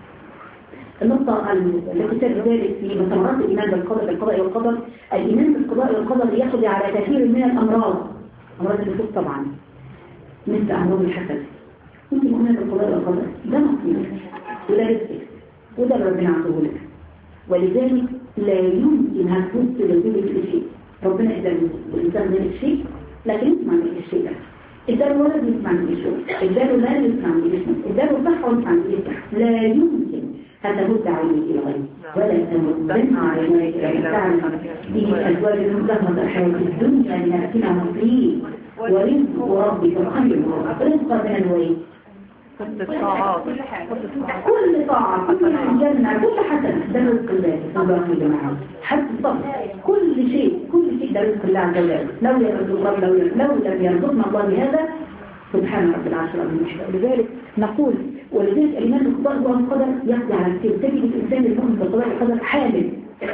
النقطة التي تجد ذلك في ثمرات الإيمان بالقدر بالقضاء والقدر. الإيمان بالقضاء والقدر يقضي على كثير من الأمراض، أمراض النفوس طبعا مثل أمراض الحسد. أنت مؤمنة بالقضاء والقدر ده نصيبك وده رزقك وده اللي ربنا عطوه لك. ولذلك لا يمكن هتبص لذلك الشيء. ربنا إذا الإنسان ذلك الشيء لكن أنت ما عندك الشيء ده. إداله ولد يسمع من الشيء، إداله مال يسمع من الشيء، إداله صحة يسمع من الشيء. لا يمكن هتهد عينيك إلى غيره ولا تمدن عينيك إلى تعلم به أزواج المزهمة الحياة الدنيا لنفسنا مصريه ورزق ربك خير رزق من الوين كل طاعات كل طاعة كل الجنة كل حسنة ده رزق الله سبحانه وتعالى. حتى الصبر كل شيء كل شيء ده رزق الله عز وجل. لو يرزق الله لو لو لم يرزقنا الله بهذا سبحان رب العرش العظيم. لذلك نقول ولذلك الإيمان بالقضاء والقدر يقضي على كثير. تجد الإنسان المؤمن بالقضاء والقدر حامل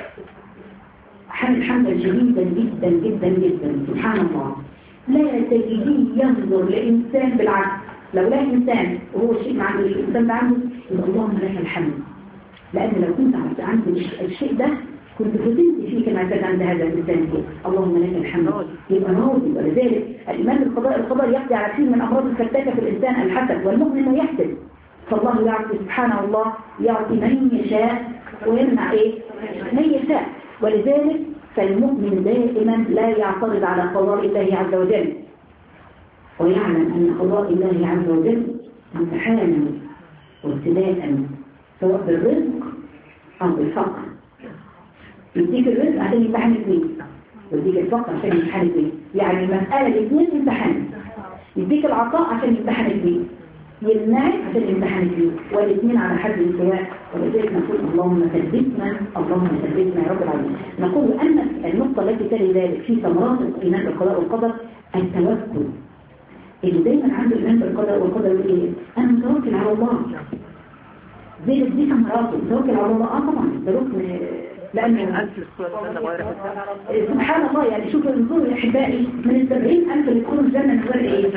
حامل حملا شديدا جدا جدا جدا سبحان الله. لا تجديه ينظر لإنسان بالعكس. لو لا إنسان وهو الشيء ما عنده الإنسان ده عنده يبقى اللهم لك الحمد. لأن لو كنت عند الشيء ده كنت فتنت فيه كما كان عند هذا الإنسان فيه. اللهم لك الحمد يبقى راضي. ولذلك الإيمان بالقضاء القدر يقضي على كثير من أمراض الفتاكة في الإنسان الحسد. والمؤمن يحسد فالله يعطي سبحانه الله يعطي من يشاء ويمنع ايه من يشاء. ولذلك فالمؤمن دائما لا يعترض على قضاء الله عز وجل، ويعلم أن قضاء الله عز وجل امتحانا وابتلاء سواء بالرزق أو بالفقر. يديك الرزق عشان يمتحنك بيه، ويديك الفقر عشان يمتحنك بيه، يعني المسألة الاثنين امتحان. يديك العطاء عشان يمتحنك بيه، يمنعك عشان يمتحنك بيه، والاثنين على حد السواء. ولذلك نقول اللهم ثبتنا اللهم ثبتنا يا رب العالمين. نقول أن النقطة التي تلي ذلك في ثمرات الإيمان بالقضاء والقدر التوكل. اللي دايما عنده إيمان بالقضاء والقدر يقول إيه؟ أنا متوكل على الله. زي دي ثمراته، متوكل على الله. اه طبعا ده ركن، لأنه سبحان الله. يعني شوفوا انظروا يا أحبائي، من السبعين ألف اللي يدخلوا الجنة من غير إيه؟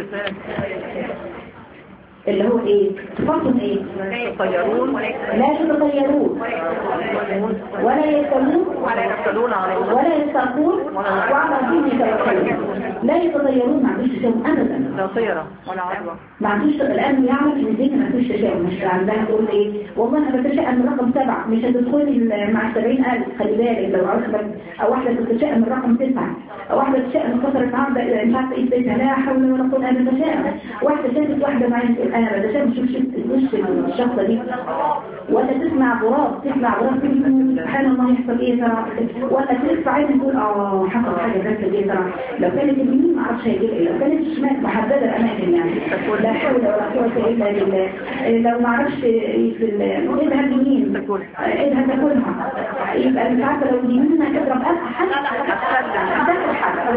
اللي هو ايه صفاتهم ايه؟ يتطيرون لا يتطيرون ولا يستمون ولا يرسلون على الله ولا يستقون وعلى ربهم يتوكلون. لا يتطيرون، ما عندوش تشاؤم ابدا، لا طيره ولا عدوى، ما عندوش. الان يعرف ان الدنيا ما عندوش تشاؤم، مش عندها تقول ايه والله انا بتشائم من رقم سبعه مش هتدخلي مع سبعين ألف. خلي بالك لو عرفت، او واحده تتشائم من رقم تسعه، او واحده تتشائم من كثره عرض مش عارفه ايه بيتها، لا حول ولا قوه الا بالله. واحده شافت واحده معايا انا بدأت تشوف وش الشخصة دي، ولا تسمع غراب تسمع غراب سبحان الله يحصل ايه ترى، ولا ترفع عين تقول اه حصل حاجة ذاتها دي ترى. لو كانت اليمين ما اعرفش هيجيب ايه، لو كانت الشمال محددة الاماكن يعني لا حول ولا قوة الا بالله. لو ما اعرفش في ايدها اليمين ايدها تاكلها، يبقى مش عارفة لو اليمين هتضرب حد هتاكل حد،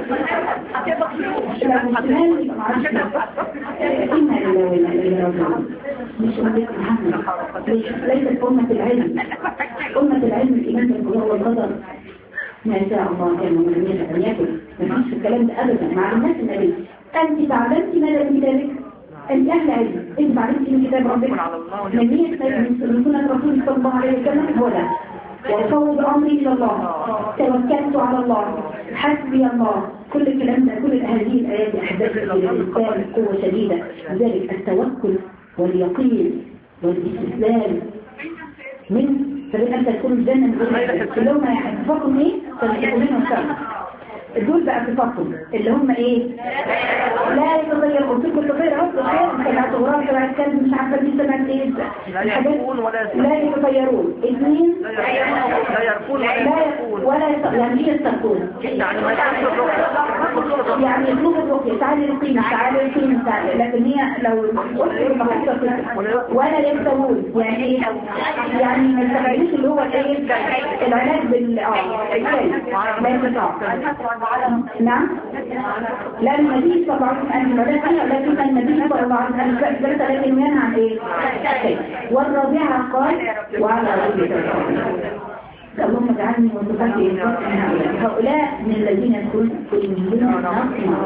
لو الشمال ما اعرفش إنا لله مش أمة محمد، ليست أمة العلم. أمة العلم الإيمان بالقضاء والقدر ما شاء الله كان من يشاء أن يكن. ما فيش الكلام ده أبدا مع الناس. النبي أنت تعلمت ماذا من ذلك؟ أنت أهل علم، أنت تعلمت من كتاب ربك من مية من سنة رسول صلى الله عليه وسلم. هو ده وفوض أمري إلى الله، توكلت على الله، حسبي الله. كل الكلام ده، كل هذه الآيات أحدثت للإنسان قوة شديدة. لذلك التوكل واليقين والاستسلام من سبيل أن تدخلوا الجنة من غير كلهم يحفظكم إيه؟ تدخلوا منهم سبب. دول بقى صفاتهم اللي هم ايه؟ لا يتغير. قلت لكم التغير اهو خير تبع صغران تبع الكلب مش عارفه دي سمعت ايه الحاجات. لا يتغيرون. اثنين لا يركون ولا يستقون. يعني ايه يستقون؟ يعني ما يكونش يعني يطلب الرقيه تعالي رقينا تعالي رقينا تعالي، لكن هي لو قلت ولا يستوون يعني ايه؟ يعني ما يستغلوش اللي هو ايه العلاج بال اه الكلب ما يستطيع. نعم لا النبي صلى الله عليه وسلم لكن النبي صلى الله عليه وسلم ثلاثة لكن ينهى عن ايه؟ والرابعة قال وعلى ربك اللهم اجعلني وصفاتي هؤلاء من الذين يدخلون كلنا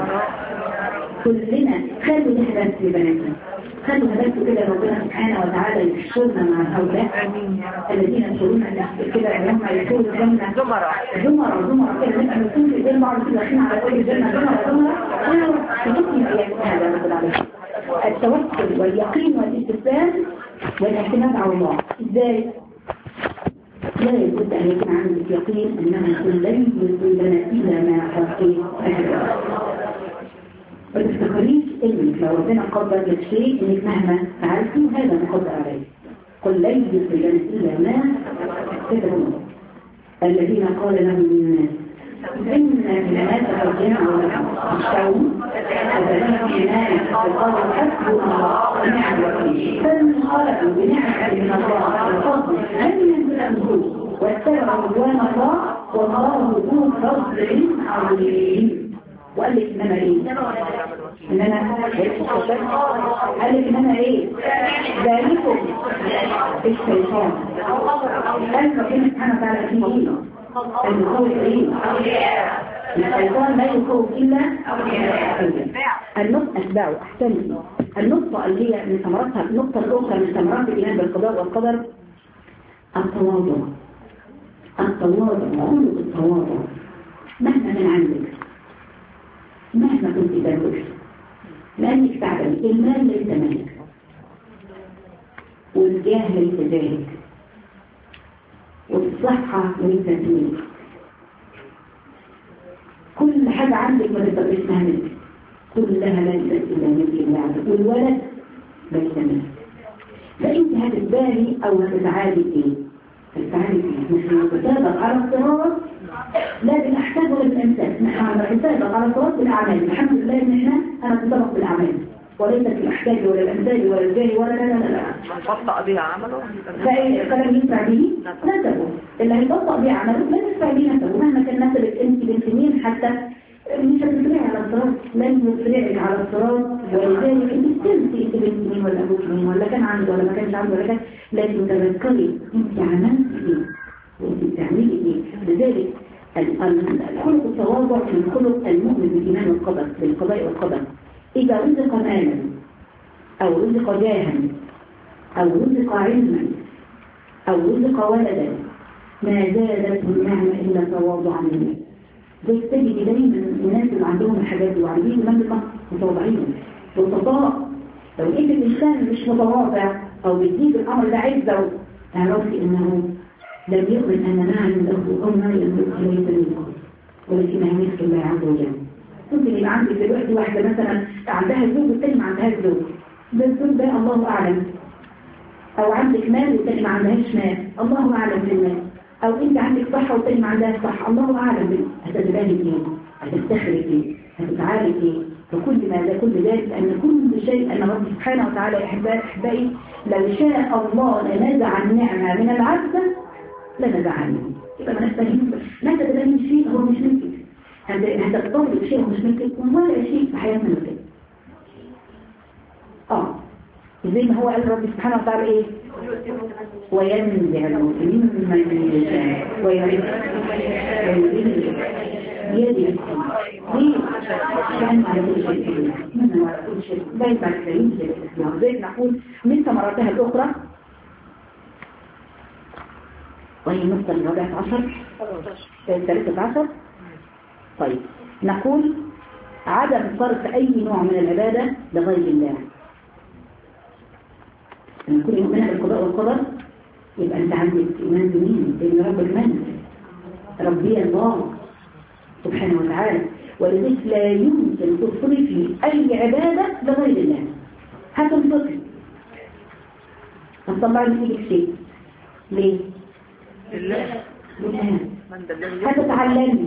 كلنا خلوا نحن في بناتنا، خلوا هدفوا كده ربنا سبحانه وتعالى يحشرنا مع هؤلاء الذين يدخلون كده هم يدخلوا الجنة زمرة زمرة زمرة كده نبقى نكون في ايدين بعض كده داخلين على كل الجنة زمرة زمرة ونحن اياكم هذا نقول عليه التوكل واليقين والاستسلام والاعتماد على الله. ازاي؟ لا يجب أن يكون عندك يقين أننا كلنا يكون لنا إلا ما حقيق أهلا. ما تفتكريش إنك لو ربنا قدر لك شيء إنك مهما فعلتم هذا مقدر عليه. قل لن يكون لنا إلا ما كتبوا الذين قال لهم الناس إن الناس ترجمع ولكم الشوم وبنات الناس وقالوا حسبنا الله ونعم الوكيل فانقلبوا بنعمة من الله وفضل لم ينزل أنفسهم واتبعوا رضوان الله والله ذو فضل عظيم. وقال لك إنما إيه؟ إنما قال لك إنما إيه؟ ذلكم الشيطان قال ربنا سبحانه وتعالى فيه إيه؟ المخوف إيه؟ الشيطان لا يخوف إلا النقطة أتباعه أحسن. النقطة اللي هي من ثمراتها النقطة الأخرى من ثمرات الإيمان بالقضاء والقدر التواضع. التواضع خلق التواضع مهما من عندك مهما كنت تدرس لأنك تعلم المال ليس مالك والجاه ليس ذلك، والصحة ليس ذلك. كل حاجة عندك ما تقدر اسمها ملك، كلها ليست إلا ملك الله، والولد ليس ملك. فأنت هتتبالي أو هتتعالي إيه؟ هتتعالي إيه؟ نحن نتسابق على الصراط لا بالأحساب ولا بالأمثال، نحن نتسابق على الصراط بالأعمال. الحمد لله إن إحنا هنتسابق بالأعمال وليس في الأحساب ولا الأمثال ولا الجاه ولا لا لا لا لا. من بطأ بها عمله فلم يسمع به نسبه، اللي هيبطأ به عمله لا يسمع به نسبه، مهما كان نسبك أنت بنت مين حتى مش هتسرعي على الصراط، لن يسرعك على الصراط. ولذلك انت تنسي انت بنت مين ولا ابوك مين ولا كان عنده ولا ما كانش عنده ولا كان، لكن تذكري انت عملت ايه وانت بتعملي ايه. لذلك الخلق التواضع من خلق المؤمن بالايمان والقدر بالقضاء والقدر. اذا رزق مالا او رزق جاها او رزق علما او رزق ولدا ما زادته النعمه الا تواضعا منه. زي تجد دايما الناس اللي عندهم الحاجات دي وعندهم منطقة متواضعين بسطاء. لو انت الانسان مش متواضع او بتجيب الامر ده عزه، اعرفي انه لم يؤمن ان ما عنده او ما يملك ليس منه ولكن يملك الله عز وجل. ممكن يبقى عندك دلوقتي واحده مثلا عندها زوج والتاني ما عندهاش زوج، ده الزوج ده الله اعلم، او عندك مال والتاني ما عندهاش مال، الله اعلم في المال، او انت عندك صحة والتاني ما عندها صحة، الله اعلم. هتتباهي ايه؟ هتفتخري ايه؟ هتتعالي ايه؟ فكل ما ده كل ذلك ان كل شيء ان رب سبحانه وتعالى احبائي لو شاء الله لنزع النعمة من العبد لنزع عنه. يبقى ما نستهين لا تتباهي شيء هو مش ملكك، هتطلب شيء هو مش ملكك ولا شيء في حياتنا ملكك. اه زي ما هو قال رب سبحانه وتعالى ايه؟ وينزع المسلمين من يشاء ويعز بيده. ليه؟ كان على كل شيء من على كل شيء لا يفعل الكريم في الإسلام. زي نقول من ثمراتها الأخرى وهي النقطة الرابعة عشر الثالثة عشر. طيب نقول عدم صرف أي نوع من العبادة لغير الله. لما كل يؤمن بالقضاء والقدر يبقى انت عندك ايمان بمين؟ بان رب المن ربي الله سبحانه وتعالى. ولذلك لا يمكن تصرفي اي عباده لغير الله. هتنفقي هتطلعي نتيجه شيء ليه؟ لله. لله. هتتعلمي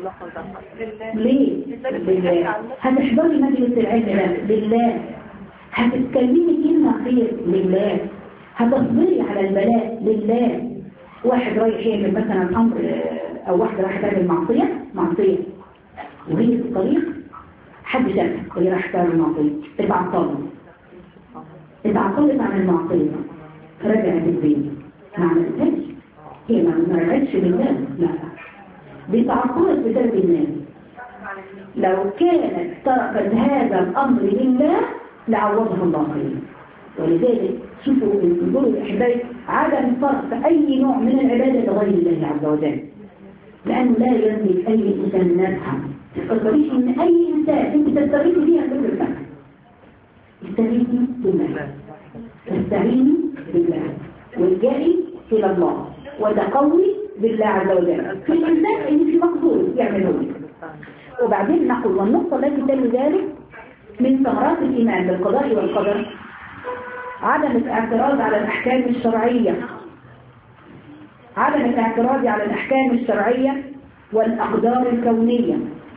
ليه؟ لله. هتحضري مجلس العلم لله. هتتكلمي كلمة خير لله. هتصبري على البلاء لله. واحد رايح يعمل مثلا امر او واحدة رايحة تعمل معصية معصية وهي في الطريق حد شافها وهي رايحة تعمل معصية اتعطلت اتعطلت عن المعصية رجعت البيت ما عملتهاش هي ما رجعتش لله، لا دي تعطلت بسبب الناس. لو كانت تركت هذا الامر لله لعوضها الله خيرا. ولذلك شوفوا انظروا الاحباب عدم صرف اي نوع من العباده لغير الله عز وجل، لانه لا يملك اي انسان نفعا. ما تقدريش ان اي انسان انت تستغيثي فيها كل الفهم. استغيثي بالله، استعيني بالله، والجئي الى الله، وتقوي بالله عز وجل في الانسان اللي في مقدور يعمله. وبعدين نقول والنقطه التي تلي ذلك من ثمرات الإيمان بالقضاء والقدر عدم الاعتراض على الأحكام الشرعية عدم الاعتراض على الأحكام الشرعية والأقدار الكونية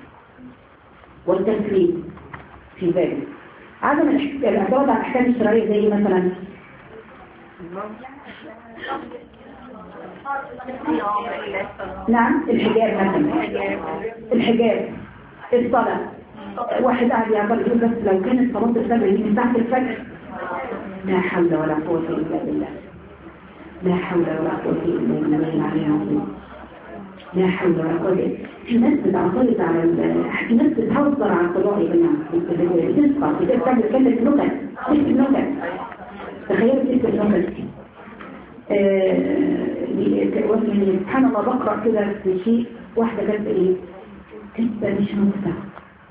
والتسليم في ذلك. عدم الاعتراض على الأحكام الشرعية زي مثلا نعم الحجاب مثلا الحجاب الصلاة. واحد قاعد يعبر يقول بس لو كانت صلاة الفجر دي من ساعة الفجر لا حول ولا قوة إلا بالله، لا حول ولا قوة إلا بالله العلي العظيم، لا حول ولا قوة. في ناس بتعترض على في ناس بتهزر على القضاء يا جماعة، بتسقط بتفهم بتكلم نكت تكتب نكت. تخيل تكتب نكت سبحان الله. بقرأ كده في شيء واحدة كانت ايه كتبة مش نكتة،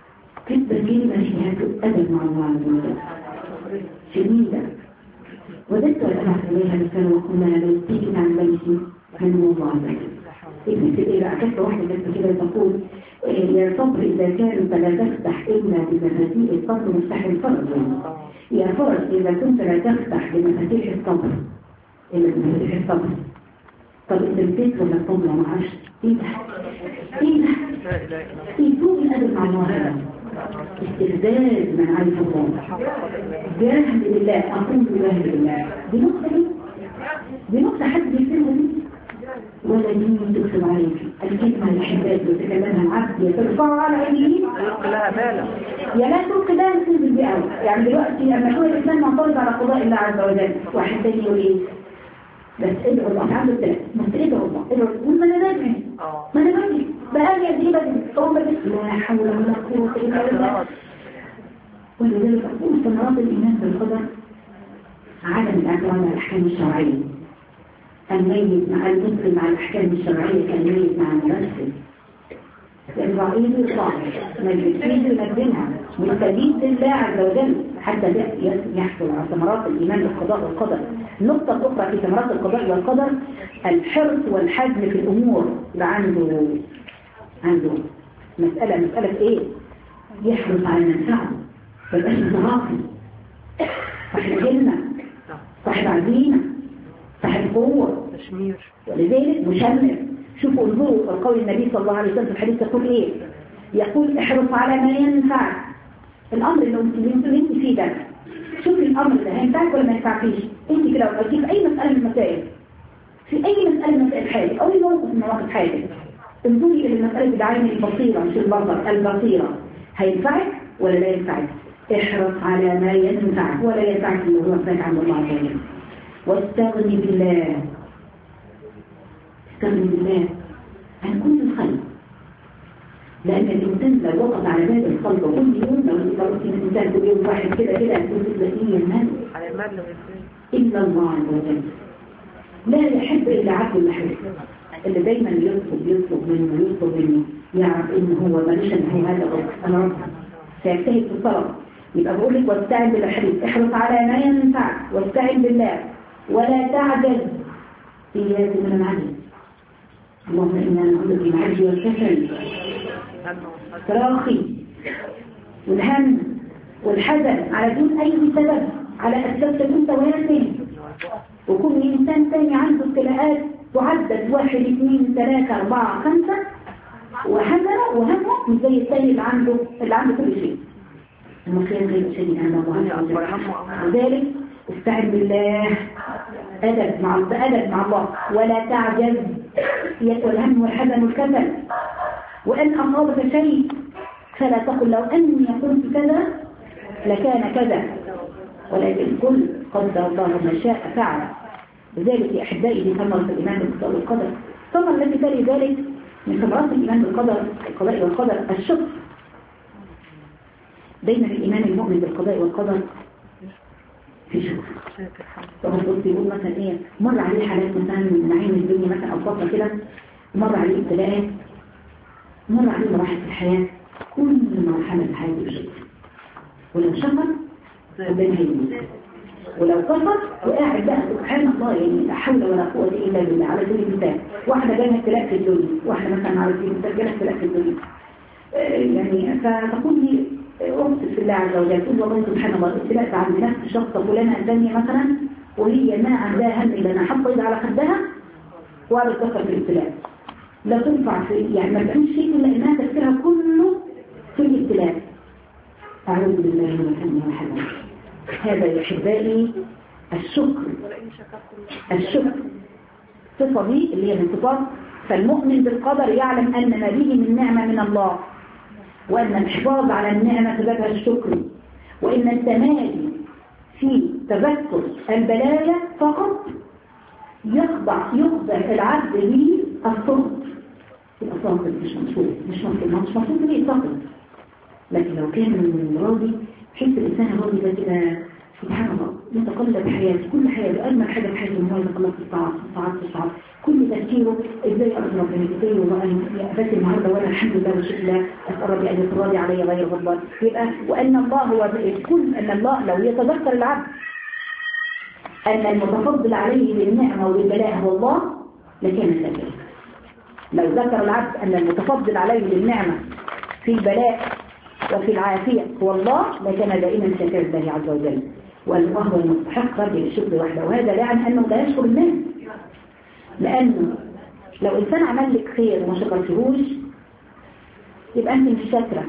كتبة كلمة فيها أدب مع الله عز وجل شديدة، وددت أن أبعث إليها مثلا وكنا نستيقن عن بيتي من موضوع البيت. البنت إيه بقى كانت واحدة بس كده تقول يا صبر إذا كان فلا تفتح إلا بمفاتيح الصبر مفتاح الفرج. يا فرج إذا كنت لا تفتح بمفاتيح الصبر إلا بمفاتيح الصبر. طب إذا البيت ولا الصبر ما عادش إيه ده؟ إيه ده؟ إيه سوء الأدب مع الله؟ استفزاز من عارف الله. جاهل بالله أقول جاهل بالله. دي نقطة إيه؟ دي نقطة حد بيفهمها دي؟ ولا دين تكتب عليك الكلمة الحبات وتكلمها العبد يترفع على عينيه لها بالة يا لا تلقي بالك تنزل بأول. يعني دلوقتي لما يكون الإنسان معترض على قضاء الله عز وجل واحد تاني يقول إيه؟ بس ادعو الله عنده الثلاث بس ادعو الله ادعو قول ما أنا بدعي ما أنا بدعي بقالي قد إيه بدعي هو بدعي لا حول ولا قوة إلا بالله. ولذلك أقول ثمرات الإيمان بالقدر عدم الاعتراض على الأحكام الشرعية. الميت مع المسلم مع الأحكام الشرعية كالميت مع المرسل الرئيس الصالح مجلسين يقدمها مستجيب لله عز وجل حتى يحصل على ثمرات الإيمان بالقضاء والقدر. النقطة الأخرى في ثمرات القضاء والقدر الحرص والحزم في الأمور. يبقى عنده عنده مسألة مسألة إيه؟ يحرص على المنفعة فيبقاش متراخي صاحب كلمة صاحب عزيمة صاحب قوة تشمير. ولذلك مشمر. شوفوا انظروا القول النبي صلى الله عليه وسلم في الحديث يقول ايه؟ يقول احرص على ما ينفع. الامر اللي انت انت فيه ده شوفي الامر ده هينفعك ولا ما ينفعكيش. انت كده لو في اي مساله من المسائل في اي مساله من مسائل حياتك او اي موقف من مواقف حياتك انظري الى المساله بعين البصيره مش البصر البصيره هينفعك ولا لا ينفعك. احرص على ما ينفعك ولا ينفعك اللي هو فات عند الله عز وجل. واستغني بالله استغني بالله عن كل الخلق. لأن الإنسان لو وقف على باب الخلق كل يوم لو لو الإنسان كل يوم واحد كده كده هتكون تلاقيه المال إلا الله عز وجل. لا يحب إلا عبد المحب اللي دايما يطلب يطلب منه يطلب منه يعرف إن هو ماليش إن هو هذا غلط أنا رب سيجتهد في الطلب. يبقى بقول لك واستعن بالحديث احرص على ما ينفعك واستعن بالله ولا تعجز. إياك من العجز. اللهم إنا نعوذ بك من العجز والكسل تراخي والهم والحزن على دون أي سبب على أسباب تكون توازن. وكل إنسان ثاني عنده ابتلاءات تعدد واحد اثنين ثلاثة أربعة خمسة وحزنه وهمه مش زي الثاني اللي عنده اللي عنده كل شيء. المخير غير شديد عند الله عز وجل. وذلك استعن بالله أدب مع أدب مع الله ولا تعجز. والهم والحزن والكسل. وإن أصابك شيء فلا تقل لو أني قلت كذا لكان كذا ولكن كل قدر الله ما شاء فعل. لذلك يا أحبائي دي ثمرة الإيمان بالقضاء والقدر. الثمرة التي تلي ذلك من ثمرات الإيمان بالقدر القضاء والقدر الشكر. دايما الإيمان المؤمن بالقضاء والقدر في شكر. طبعا بص يقول مثلا ايه مر عليه حالات مثلا من نعيم الدنيا مثلا او فتره كده مر عليه ابتلاءات مر عليه مراحل في الحياه كل مرحله في حياته بشكر. ولو شكر ربنا هيموت ولو كفر وقاعد بقى سبحان الله يعني لا حول ولا قوه الا بالله. على سبيل المثال واحده جالها ابتلاء في الدنيا واحده مثلا على سبيل المثال جالها ابتلاء في الدنيا يعني فتقول لي أقسم في الله عز وجل تقول والله سبحان الله الابتلاء عند نفس الشخص فلانة الثانية مثلا وهي ما عندها هم إلا أنا حط إيد على خدها وقالت تفكر في الابتلاء لا تنفع في يعني ما تعملش شيء إلا إنها تفكيرها كله في الابتلاء. أعوذ بالله من الهم والحزن. هذا يا أحبائي الشكر. الشكر صفة دي اللي هي من صفات. فالمؤمن بالقدر يعلم أن ما به من نعمة من الله وأن الحفاظ على النعمة سببها الشكر وإن التمادي في تذكر البلايا فقط يخضع يخضع العبد للصمت. الصمت مش مشهور مش ممكن مش مفروض انه يصمت. لكن لو كان راضي حس الإنسان الراضي ده كده سبحان الله يتقلب حياته كل حياته أجمل حاجة في حياته إنه يتقلب في الطاعات في الطاعات في الطاعات كل تفكيره إزاي أرض ربنا إزاي والله بس النهارده وأنا الحمد لله والشكر لله أسأل ربي أن يكون راضي علي غير غضبان. يبقى وأن الله هو كل أن الله لو يتذكر العبد أن المتفضل عليه بالنعمة وبالبلاء هو الله لكان ذلك. لو ذكر العبد أن المتفضل عليه بالنعمة في البلاء وفي العافية هو الله لكان دائما شاكرا لله عز وجل، وهو المستحق للشكر وحده. وهذا لا يعني أنه لا يشكر الناس، لأنه لو إنسان عمل لك خير وما شكرتهوش يبقى أنت مش شاكرة.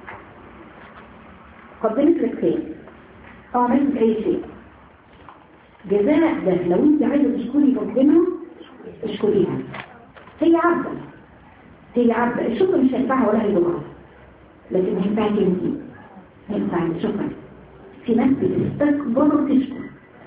قدمت لك خير أو عملت أي شيء، جزاء ده لو أنت عايزة تشكري ربنا اشكريها. هي عبدة هي عبدة الشكر مش هينفعها ولا هيضرها، لكن هينفعك انت، هينفع الشكر. في ناس بتستكبر تشكر،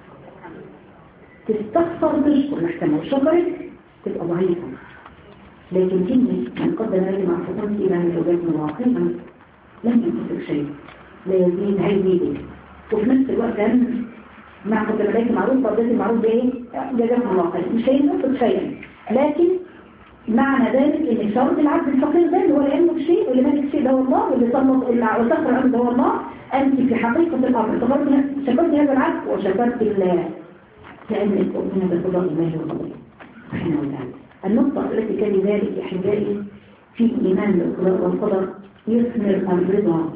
تستغفر تشكر، محتمل لو شكرت تبقى ضعيفة. لكن كلمة من قدم لي مع فطنتي إلى من جوزات مواقعا لم ينفسك شيء، لا يزيد هيزيدك. وفي نفس الوقت أن مع قدم لي معروف قدم المعروف ده ايه؟ جوزات مواقعا مش هينفسك شيئا. لكن معنى ذلك ان شرط العبد الفقير ده اللي هو لا يملك شيء واللي مالك شيء ده هو الله، واللي سلط وسخر الامر ده هو الله. انت في حقيقه الامر شكرت هذا العبد وشكرت الله، لانك تؤمن بقضاء الله وقدره سبحانه وتعالى. النقطه التي كان ذلك يا احبائي في الايمان بالقضاء والقدر يثمر الرضا،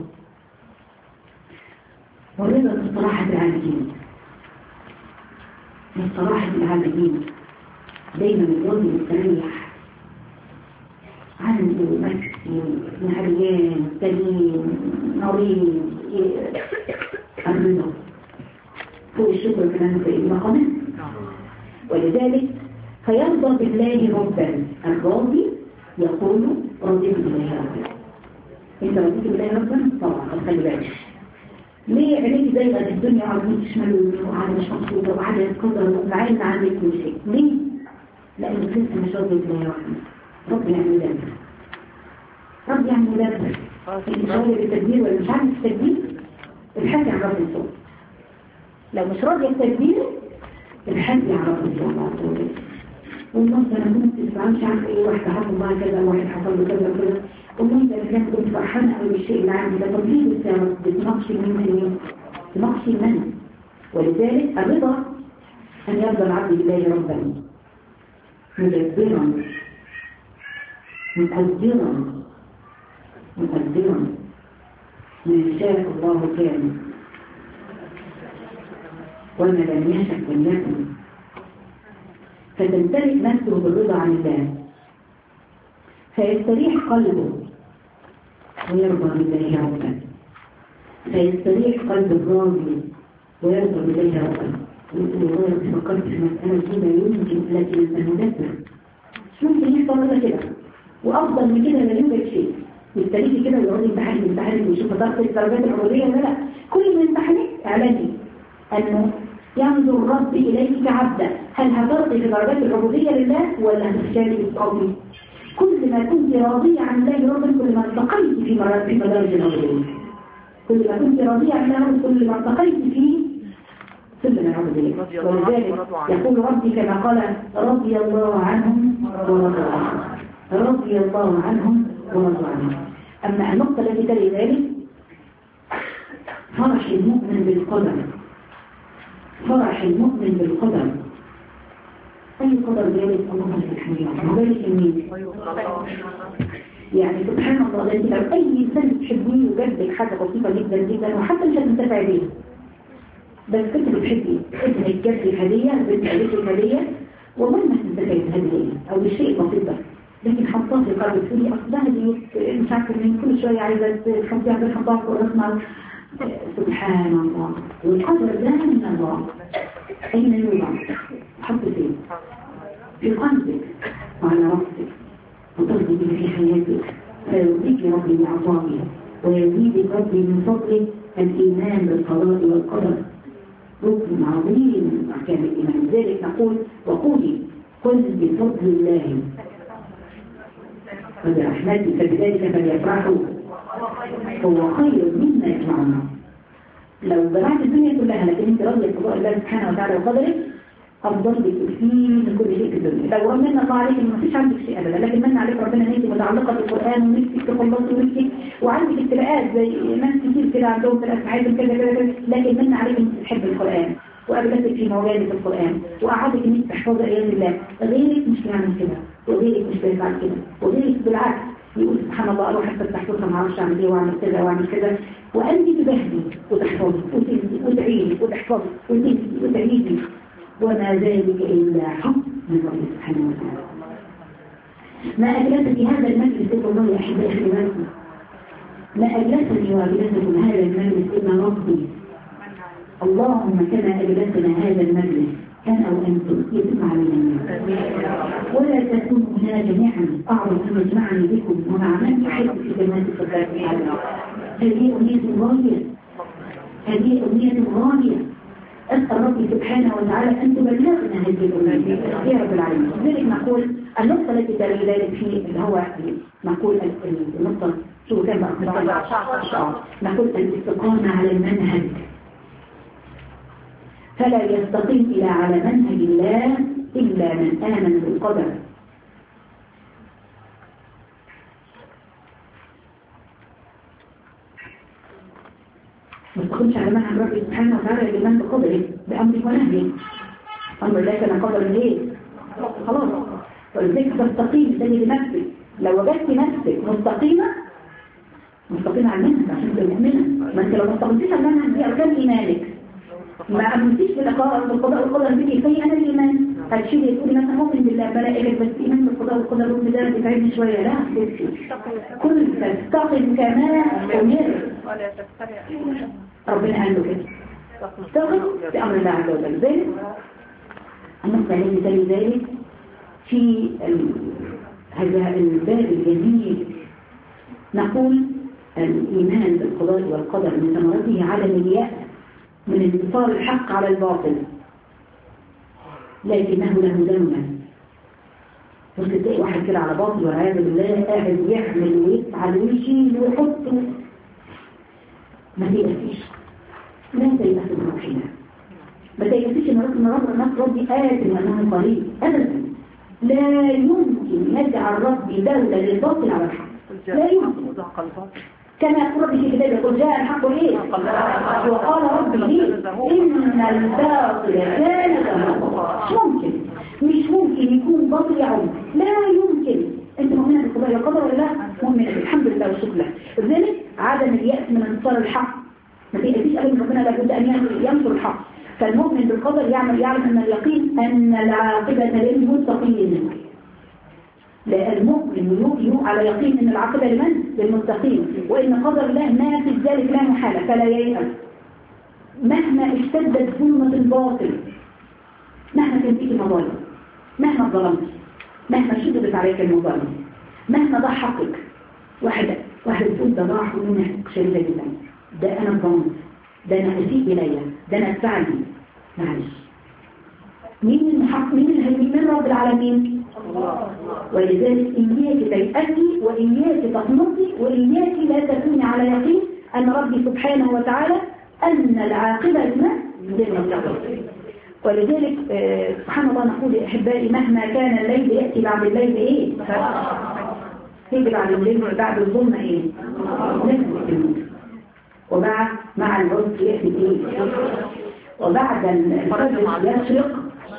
والرضا من صلاح العالمين، من صلاح العالمين. دايما الرجل مستريح عنده مسكين نهريان سليم مريض الرضا فوق الشكر كمان في المقامات. ولذلك فيرضى بالله ربا. الراضي يقول رضيت بالله ربا. انت رضيت بالله ربا طبعا خلي بالك ليه عليك زي غير الدنيا وعليك تشمل وعلى مش مبسوطه وعلى القدر وعايز عندك كل شيء. ليه؟ لأنه لسه مش راضي بالله ربا. رب يعني ولاد رب يعني ولاد اللي مش راضي بالتدبير ولا مش عارف التدبير الحاجة عن رب الصوت. لو مش راضي التدبير الحاجة عن رب الصوت. والله أنا كنت مش عارف ايه واحدة حصل الله كذا واحد حصل له كذا وكذا. والله أنا كنت فرحانة قوي بالشيء اللي عندي ده. طب ليه بس بتناقشي من مين؟ بتناقشي من؟ ولذلك الرضا أن يرضى العبد بالله ربا مدبرا مقدرا مقدرا من شاء الله كان وما لم يشك لم يكن. فتمتلئ نفسه بالرضا عن الله فيستريح قلبه ويرضى بالله ربا. فيستريح قلب الراضي ويرضى بالله ربا. يقول والله فكرت في مسألة كده يمكن لكن المدبر مش ممكن يحصل كده وأفضل من كده لا يوجد شيء. يستريحي كده ويقعد يمتحن يمتحن ويشوف ضغط الدرجات العمرية ولا لا. كل ما يمتحنك اعلاني أنه ينظر ربي إليك كعبدا، هل هترضي في درجات العبودية لله ولا هتخشالي بالقوم؟ كل ما كنت راضية عن الله ربا كل ما ارتقيت في في مدارج العبودية. كل ما كنت راضية عن الله كل ما ارتقيت في سلم العبودية. ولذلك يقول ربي كما قال رضي الله عنهم ورضوا عنهم رضي الله عنهم ورضوا عنهم. أما النقطة التي تلي ذلك فرح المؤمن بالقدر. فرح المؤمن بالقدر. أي قدر ذلك الله سبحانه وذلك المين يعني سبحان الله. لأن لو أي إنسان تحبيه وجدك حاجة بسيطة جدا جدا وحتى مش هتنتفع بيها بس كنت بتحبي ابنك جاب هدية بنت قالت لك هدية والله ما هتنتفع بهدية أو بالشيء بسيط ده، لكن حطها في قلبك تقولي أصلها دي مش عارفة من كل شوية عايزة تحطيها بالحطها فوق راسنا. سبحان الله. والقدر ده من الله. أين يوضع؟ حط فيه في قلبك وعلى رأسك وترضي به في حياتك فيرضيك ربي بعطائه ويزيدك ربي من فضله الإيمان بالقضاء والقدر ركن عظيم من أحكام الإيمان. لذلك نقول وقولي قل بفضل الله وبرحمته فبذلك فليفرحوا هو خير مما يجمعون. لو جمعت الدنيا كلها لكن انت راضي بقضاء الله سبحانه وتعالى وقدره افضل بكثير من كل شيء في الدنيا. لو من الله عليك ما فيش عندك شيء ابدا، لكن من عليك ربنا ان انت متعلقه بالقران ونفسك تخلصي ونفسك وعندك ابتلاءات زي ناس كتير كده عندهم ابتلاءات عايزين كذا كذا كذا، لكن من عليك انت تحب القران وقابلتك في مواجهة القرآن وقعدك إنك تحفظ آيات الله، غيرك مش بيعمل كده وغيرك مش بيفعل كده وغيرك بالعكس يقول سبحان الله أروح حتى تحفظها ما اعرفش أعمل إيه وأعمل كذا وأعمل كذا، وأنت تبهدي وتحفظي وتنسي وتعيدي وتحفظي وتنسي وتعيدي، وما ذلك إلا حكم من ربنا سبحانه وتعالى. ما أجلسني هذا المجلس إلا الله يا أحبائي خليكم، ما أجلسني وأجلسكم هذا المجلس إلا ربي. اللهم كما أجلسنا هذا المجلس أنا وأنتم يتم علينا ولا تكونوا هنا جميعا أعرف أن يجمعني بكم ومع من يحب في جنات الفردوس الأعلى. هذه أمنية غاية، هذه أمنية غاية. أسأل ربي سبحانه وتعالى أن تبلغنا هذه الأمنية يا رب العالمين. لذلك نقول النقطة التي تلي ذلك في اللي هو نقول النقطة شو كان بقى نقول الاستقامة على المنهج، فلا يستقيم إلى على منهج الله إلا من آمن بالقدر. ما تستقيمش على منهج ربي سبحانه وتعالى الإيمان بقدره بأمره ونهيه. أمر الله كان قدر ليه؟ خلاص. ولذلك تستقيم تجد نفسك، لو وجدت نفسك مستقيمة مستقيمة على المنهج عشان تبقى مؤمنة. ما أنت لو ما استقمتيش على المنهج دي أركان إيمانك، ما أمنتيش بالقضاء والقدر بيجي في أنا الإيمان هتشيلي تقولي مثلا مؤمن بالله ملائكة بس إيمان بالقضاء والقدر رغم ده بتعبني شوية. لا كل تستقم كما أمر ربنا قال له كده تستقم بأمر الله عز وجل. ذلك النقطة التي تلي ذلك في هذا الباب الجديد نقول الإيمان بالقضاء والقدر من ثمرته عدم اليأس من انتصار الحق على الباطل، لكنه له ذنبا. مش تلاقي واحد كده على باطل والعياذ بالله قاعد يحمل ويفعل ويشيل ويحط، ما تيأسيش، لا تيأس من روحنا، ما تيأسيش ان ربنا ربي آت وأنه قريب أبدا. لا يمكن يجعل ربي دولة للباطل على الحق، لا يمكن. كما يقول ربي في كتابه يقول جاء الحق ايه وقال ربي ليه ان الباطل كان زهوقا. مش ممكن مش ممكن يكون باطل يعود، لا يمكن. انت مؤمنه بالقضاء والقدر ولا لا؟ مؤمنه الحمد لله والشكر له. لذلك عدم اليأس من انتصار الحق، ما تيأسيش ابدا، ربنا لابد ان ينصر الحق. فالمؤمن بالقدر يعمل يعلم ان اليقين ان العاقبه للمتقين. لا المؤمن يوم على يقين ان العاقبه لمن؟ للمتقين، وان قدر الله ما في ذلك لا محاله، فلا ييأس مهما اشتدت ظلمه الباطل، مهما كان فيك مظالم، مهما ظلمت، مهما شددت عليك المظالم، مهما ضاع حقك. واحد واحد يقول ده ضاع مني حق شديده جدا، ده انا ظلمت، ده انا اسيء الي، ده انا ادفع لي، معلش. مين المحق؟ مين الهيمن؟ من رب العالمين. ولذلك إياك تيأسي وإياك تقنطي وإياك لا تكوني على يقين أن ربي سبحانه وتعالى أن العاقبة لنا للمتقين. ولذلك سبحان الله نقول يا أحبائي مهما كان الليل يأتي بعد الليل إيه؟ يجي بعد الليل بعد الظلمة إيه؟ نسبة الموت. وبعد مع العرس يأتي إيه؟ وبعد الفجر يشرق.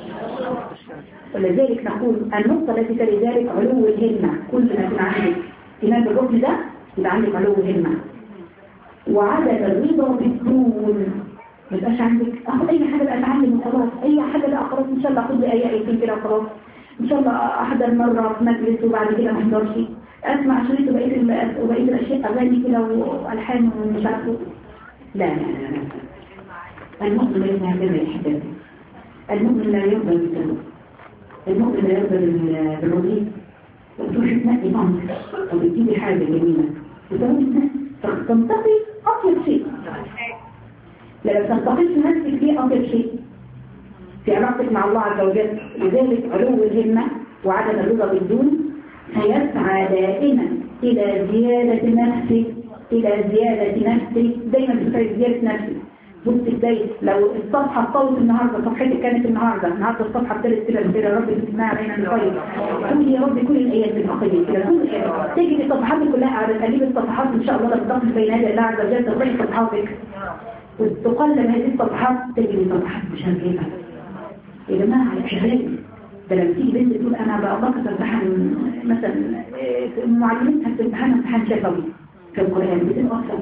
ولذلك نقول النقطة التي تلي ذلك علو الهمة. كل ما يكون عندك إيمان بالركن ده يبقى عندك علو همة وعدم الرضا بالدون. ما يبقاش عندك اخد اي حاجه بقى اتعلم وخلاص، اي حاجه بقى خلاص ان شاء الله اخد لي اي ايتين كده وخلاص، ان شاء الله احضر مره في مجلس وبعد كده ما احضرش، اسمع شريط وبقيه وبقيه الاشياء اغاني كده والحان ومش عارفه. لا لا لا لا المؤمن ليس هكذا يا احبابي. المؤمن لا يرضى بالذنوب، المؤمن لا يرضى بالرضيع. وتروح تنقي طعمك او تجيبي حاجه جميله وتروحي تنتقي اطيب شيء. لا تنتقيش نفسك فيه اطيب شيء في علاقتك مع الله عز وجل. لذلك علو الهمه وعدم الرضا بالدون هيسعى دائما الى زياده نفسك، الى زياده نفسك. دايما بتسعي زياده نفسك. بص ازاي لو الصفحه طولت النهارده، صفحتك كانت النهارده النهارده الصفحه ابتدت كده كده يا رب تسمعها علينا بالخير. قول يا رب كل الايات بالخير كده، كل الايات تيجي الصفحات كلها على تقليب الصفحات ان شاء الله لو تقف بين يدي الله عز وجل تقرأي صفحاتك. وتقلب هذه الصفحات تجري صفحات مشابهة. يا جماعة على شهرين ده لما تيجي بنت تقول أنا بقى تمتحن مثلا معلمتها بتمتحن امتحان شفوي في القرآن بتبقى أصلا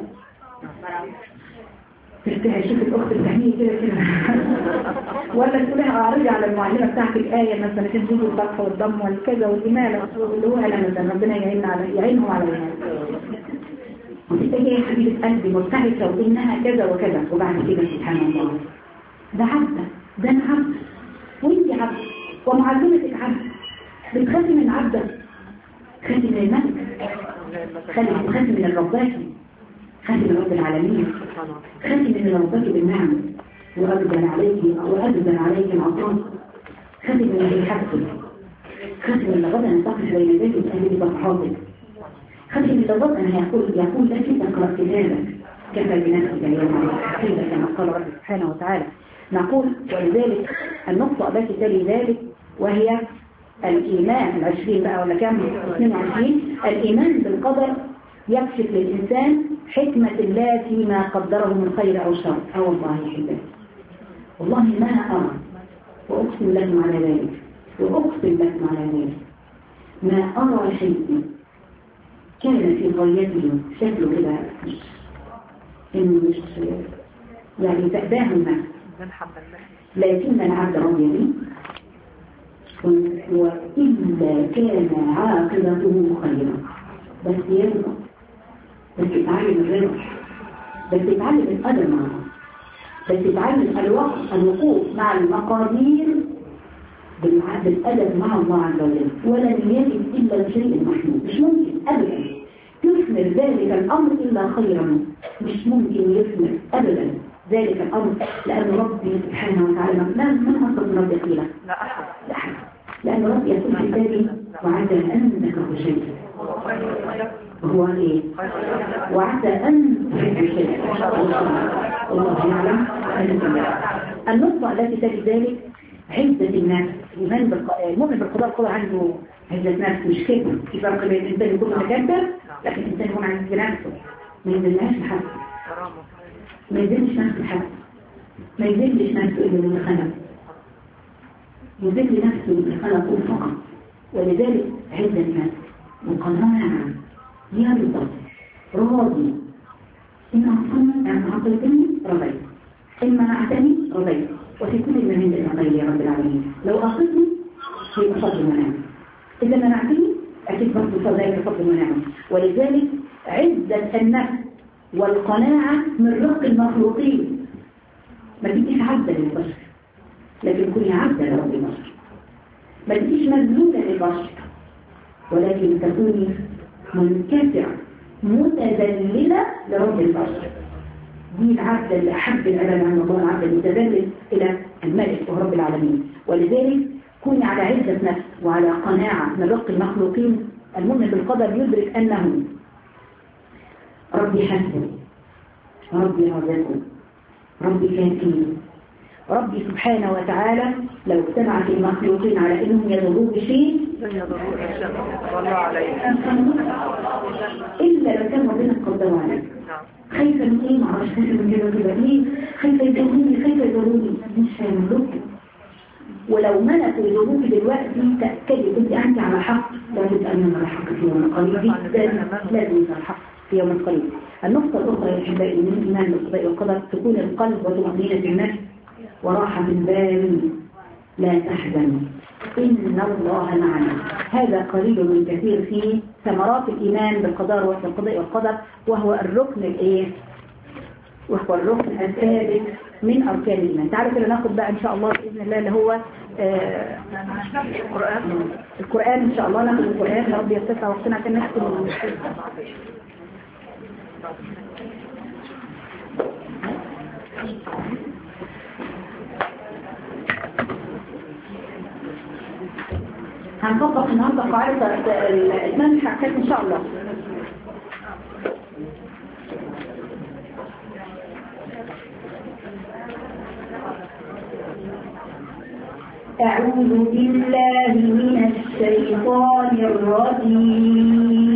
تفتح شوف الأخت التهنية كده كده ولا تقولها أعرضي على المعلمة بتاعتك آية مثلا تنزيل الفتح والضم والكذا والإمالة اللي هو أنا مثلا ربنا يعين على يعينهم على الإمالة وتبقى هي حبيبة قلبي مرتعشة وإنها كذا وكذا وبعد كده سبحان الله ده عبدة ده أنا عبد وإنت عبد ومعلمتك عبد بتخافي من عبدة خافي من الملك خافي من الرباكي خافي من رب العالمين خافي من الرباكي بالنعم وأبدا عليك وأبدا عليك العطاء خافي من الحسد خافي من غدا تقف بين يديك وتهدي صفحاتك خافي من الغد أن يقول يقول لك تقرأ كتابك كفى بنفسك اليوم عليك حسيبا كما قال رب سبحانه وتعالى. نقول ولذلك النقطة التي تلي ذلك وهي الإيمان العشرين بقى ولا كام اثنين وعشرين الإيمان بالقدر يكشف للإنسان حكمة الله فيما قدره من خير أو شر. أو والله يحبه والله ما أرى وأقسم لكم على ذلك وأقسم لكم على ذلك ما أرى شيء كان في غايته شكله كده إنه مش يعني تأباه الناس لكن العبد رضي به وإلا كان عاقبته خيرا بس يرضى بس يتعلم الرضا بس يتعلم الأدب معه بس يتعلم الوقت الوقوف مع المقادير بالأدب مع الله عز وجل ولن يجد إلا شيء محمود مش ممكن أبدا يثمر ذلك الأمر إلا خيرا مش ممكن يثمر أبدا ذلك الأمر لأن ربي سبحانه وتعالى لا من أصدق ربي قيلة لا أحد لا أحد لأن ربي يقول في ذلك وعسى أنك خشيت وهو إيه وعسى أن تحب شيء والله يعلم النقطة التي تلي ذلك عزة النفس المؤمن بالقضاء القضاء عنده عزة نفس مش كده في فرق بين الإنسان يكون متكبر لكن الإنسان يكون عزة نفسه ما ينزلهاش لحد ما يذلش نفسه حد ما يذلش نفسه إلا من خلق يذل نفسه من خلقه فقط ولذلك عزة النفس وقناعة يرضى راضي إن أعطاني أن أعطيتني رضيت إما أعطاني رضيت وفي كل ما عند الرضي يا رب العالمين لو أعطيتني في فضل ونعم إذا منعتني أكيد برضه ذلك فضل ونعم ولذلك عزة النفس والقناعة من رق المخلوقين ما تبقيش عبدة للبشر لكن كوني عبدة لرب البشر ما تبقيش مذلولة للبشر ولكن تكوني منكسرة متذللة لرب البشر دي العبدة اللي أحب العبادة عند الله العبدة المتذلل إلى الملك ورب العالمين ولذلك كوني على عزة نفس وعلى قناعة من رق المخلوقين المؤمن بالقدر يدرك أنه ربي حسن ربي رزقه ربي كافي ربي سبحانه وتعالى لو اجتمعت المخلوقين على انهم يضروه بشيء والله عليك الا لو كان ربنا قدر عليك خايفه من ايه معرفش خايفه من كده كده ايه خايفه يضروني خايفه يضروني مش هيملكوا ولو ملكوا يضروك دلوقتي تاكدي كنت انت على حق لا تتامن على حق في يوم قريب جدا لازم على حق في يوم قريب. النقطة الأخرى يا أحبائي من الإيمان بالقضاء والقدر تكون القلب وطمأنينة النفس وراحة البال لا تحزن إن الله معنا. هذا قليل من كثير في ثمرات الإيمان بالقضاء والقضاء والقدر وهو الركن الإيه؟ وهو الركن الثابت من أركان الإيمان. تعالوا كده ناخد بقى إن شاء الله بإذن الله اللي هو آه القرآن القرآن إن شاء الله ناخد القرآن يا رب يتسع وقتنا عشان نختم هنطبق النهارده قاعدة المنح حكاية إن شاء الله. أعوذ بالله من الشيطان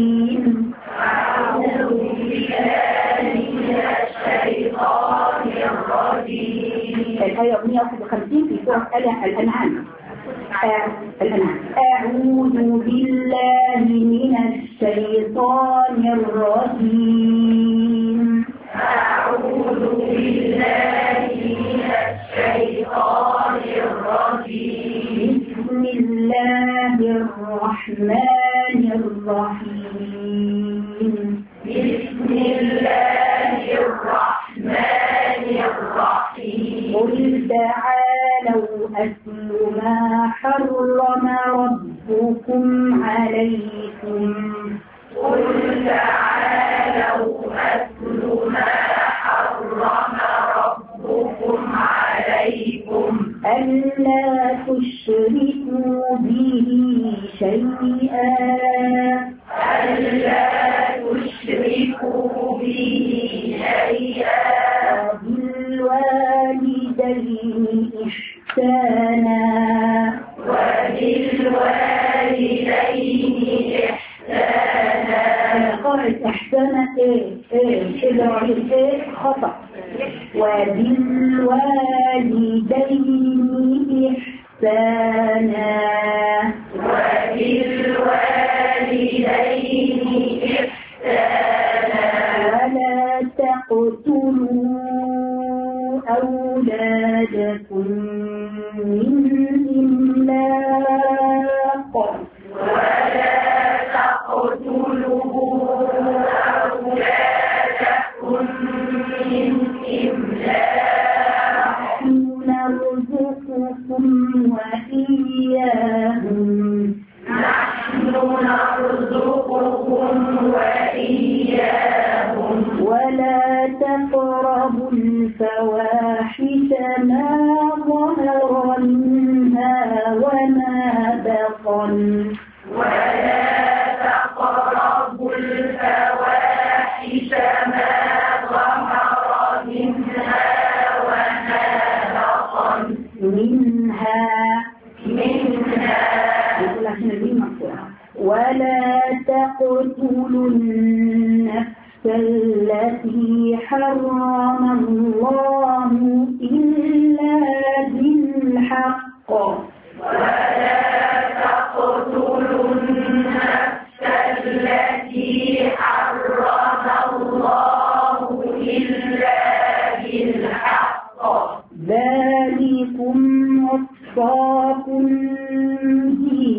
الرجيم. أعوذ بالله من الشيطان الرجيم. واحد وخمسين في سورة الأنعام. الأنعام. أعوذ بالله من الشيطان الرجيم. أعوذ بالله من الشيطان الرجيم. بسم الله الرحمن الرحيم. بسم الله الرحمن الرحيم. قل تعالوا أتل ما حرم ربكم عليكم. قل تعالوا أتل ما حرم ربكم عليكم. ألا تشركوا به شيئا. ألا تشركوا به شيئا. وبالوالدين إحسانا. وبالوالدين إحسانا. قاعد إحسانا إيه إيه إذا رأيت إيه خطأ. وبالوالدين إحسانا. وبالوالدين إحسانا. ولا تقتلوا أولادكم من إملاق. ولا تقتلوا أولادكم من إملاق. نرزقكم وإياهم. نحن نرزقكم وإياهم. ولا تقربوا الفواحش ما ظهر منها وما بطن. ولا تقربوا الفواحش ما ظهر منها وما بطن. منها منها. يقول عشان الدين مقصورة. ولا تقتلوا النفس التي حرم الله إلا بالحق. ولا تقتلوا النفس التي حرم الله إلا بالحق. ذلكم وصاكم به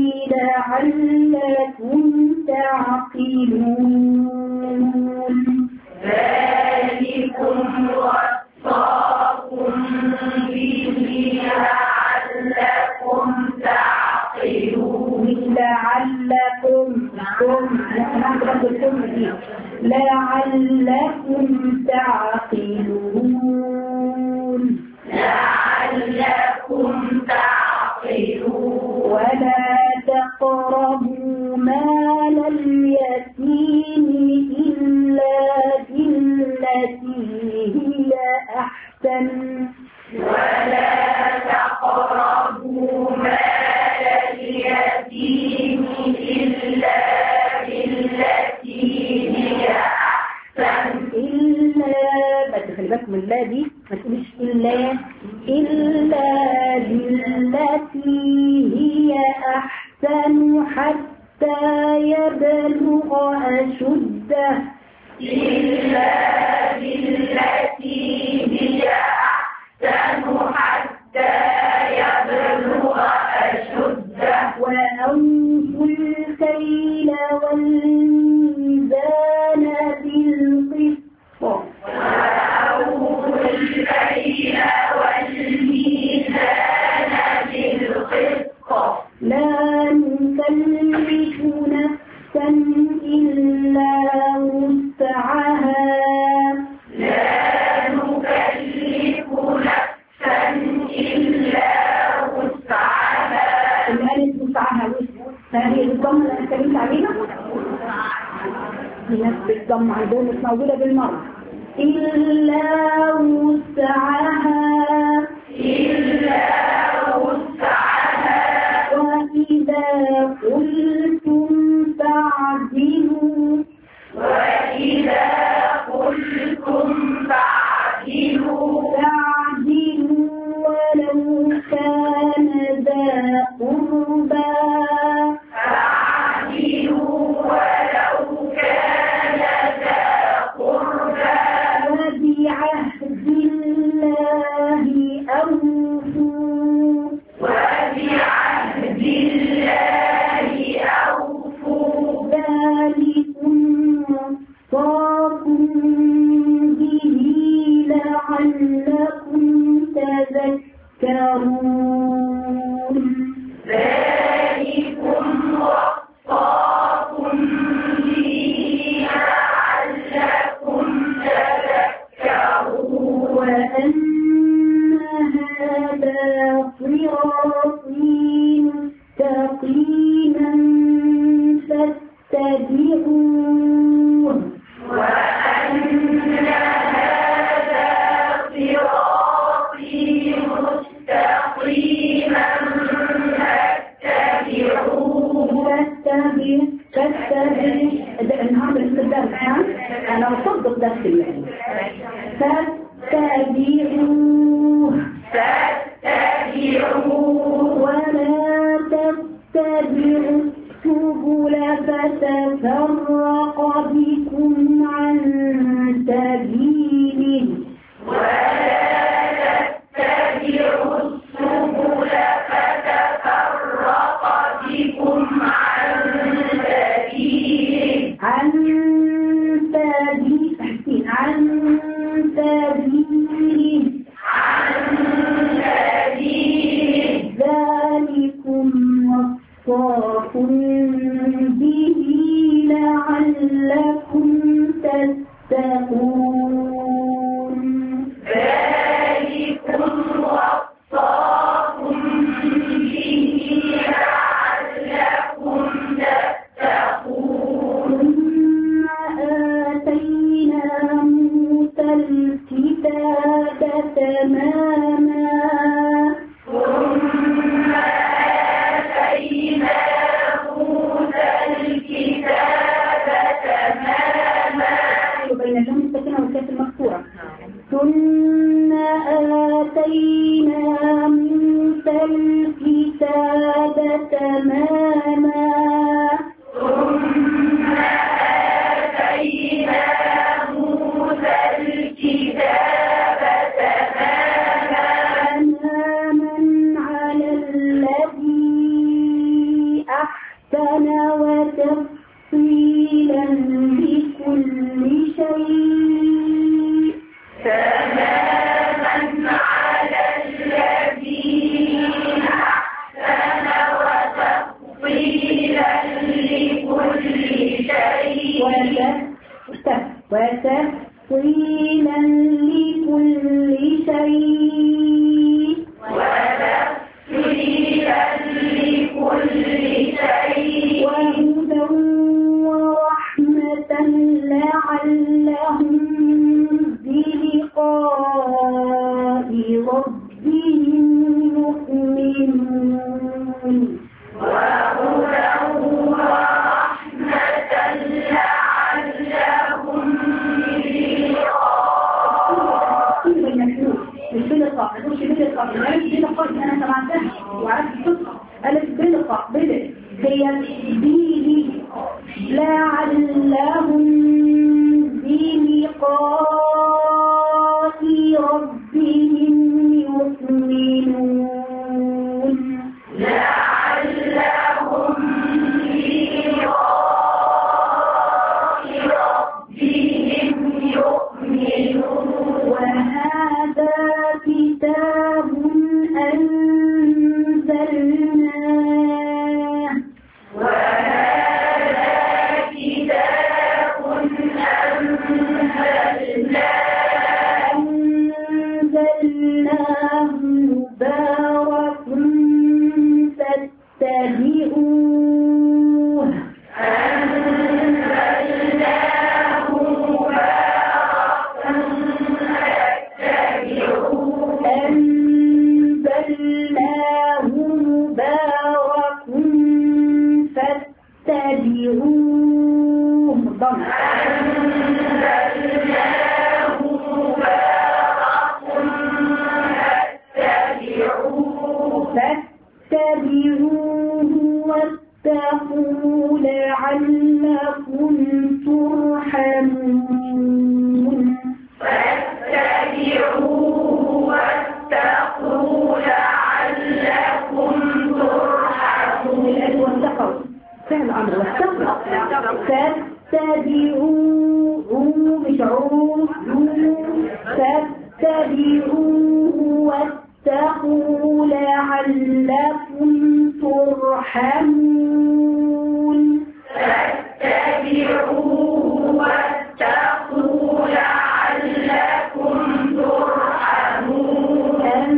لعلكم تعقلون. ذلكم وصاكم به لعلكم تعقلون. لعلكم لعلكم تعقلون. لعلكم تعقلون. ولا تقربوا مال اليتيم إلا بالتي هي أحسن. ولا تقربوا مال اليتيم إلا بالتي هي أحسن. إلا بس خلي بالك من لا دي ما تقوليش إلا إلا بالتي هي أحسن حتى يبلغ أشده. إلا بالتي هي أحسن حتى يبلغ أشده. وأوفوا الكيل والميزان بالقسط. وأوفوا الكيل والميزان بالقسط. لا نكلف نفسا إلا وسعها. لا نكلف نفسا إلا وسعها. الألف وسعها فهي الضم اللي أنا اتكلمت عليها في نفس الضم عندهم مش موجودة بالمرة. إلا وسعها. إلا وسعها. وإذا قلتم فاعدلوا. وإذا قلتم فاعدلوا. فاعدلوا فيه فاتبعوا النهارده لسه الدرس ها انا بصدق درس اليوم فاتبعوه فاتبعوه ولا تتبعوا السبل فتفرق بكم عن سبيله ولا تتبعوا السبل فتفرق بكم عن سبيله عن سبيله عن سبيله عن سبيله ذلكم وصاكم به لعلكم تتقون ذلكم وصاكم به لعلكم تتقون ثم آتينا موسى الكتاب تماما ثم آتينا موسى الكتاب تماما بين اللام الساكنة والكاف المكسورة ثم آتينا موسى الكتاب تماما ثم آتينا موسى الكتاب تماما تماما على الذي أحسن وتفصيلا لكل شيء تماما على الذي أحسن وتفصيلا لكل شيء وتفصيلا لكل شيء وتفصيلا لكل شيء وهدى ورحمة لعلهم بلقاء ربهم يؤمنون وهدى ورحمة لعلهم بلقاء مش بلقاء مش بلقاء مش بلقاء انا سمعتها وعرفت القصه قالت بلقاء بلق هي بيلي لعلهم بلقاء ربهم يؤمنون لعلهم بلقاء ربهم يؤمنون وهذا كتاب أنزلناه وهذا كتاب أنزلناه أنزلناه مبارك فاتبعوه أنزلناه مبارك فاتبعوه أنزلناه مبارك فاتبعوه ضم أنزلناه مبارك فاتبعوه فاتبعوه واتقوا لعلكم ترحمون فاتبعوه واتقوا لعلكم ترحمون واتقوا فعل أمر واتقوا فاتبعوه مش عوه فاتبعوه واتقوا لعلكم ترحمون فاتبعوه واتقوا لعلكم ترحمون أن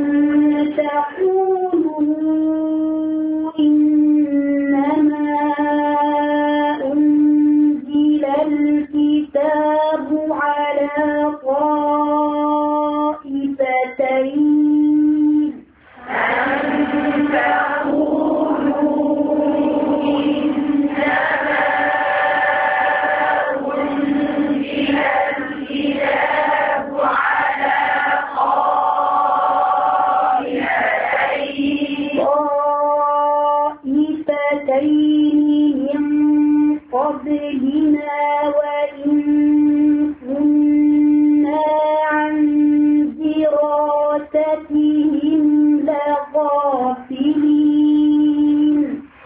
تقولوا إنما أنزل الكتاب على طائفتين أن تقولوا ملكين من قبلنا وإن كنا عن دراستهم لغافلين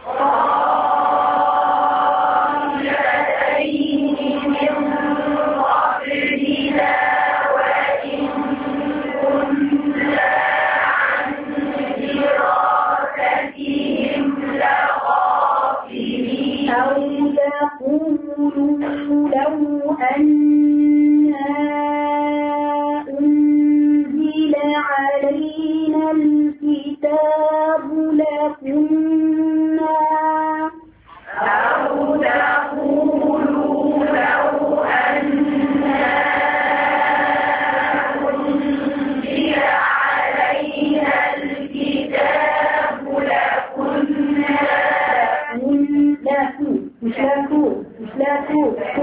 قولوا لو أنا أنزل علينا الكتاب لكنا أو تقولوا لو أنا أنزل علينا الكتاب لكنا مش لاكو مش لاكو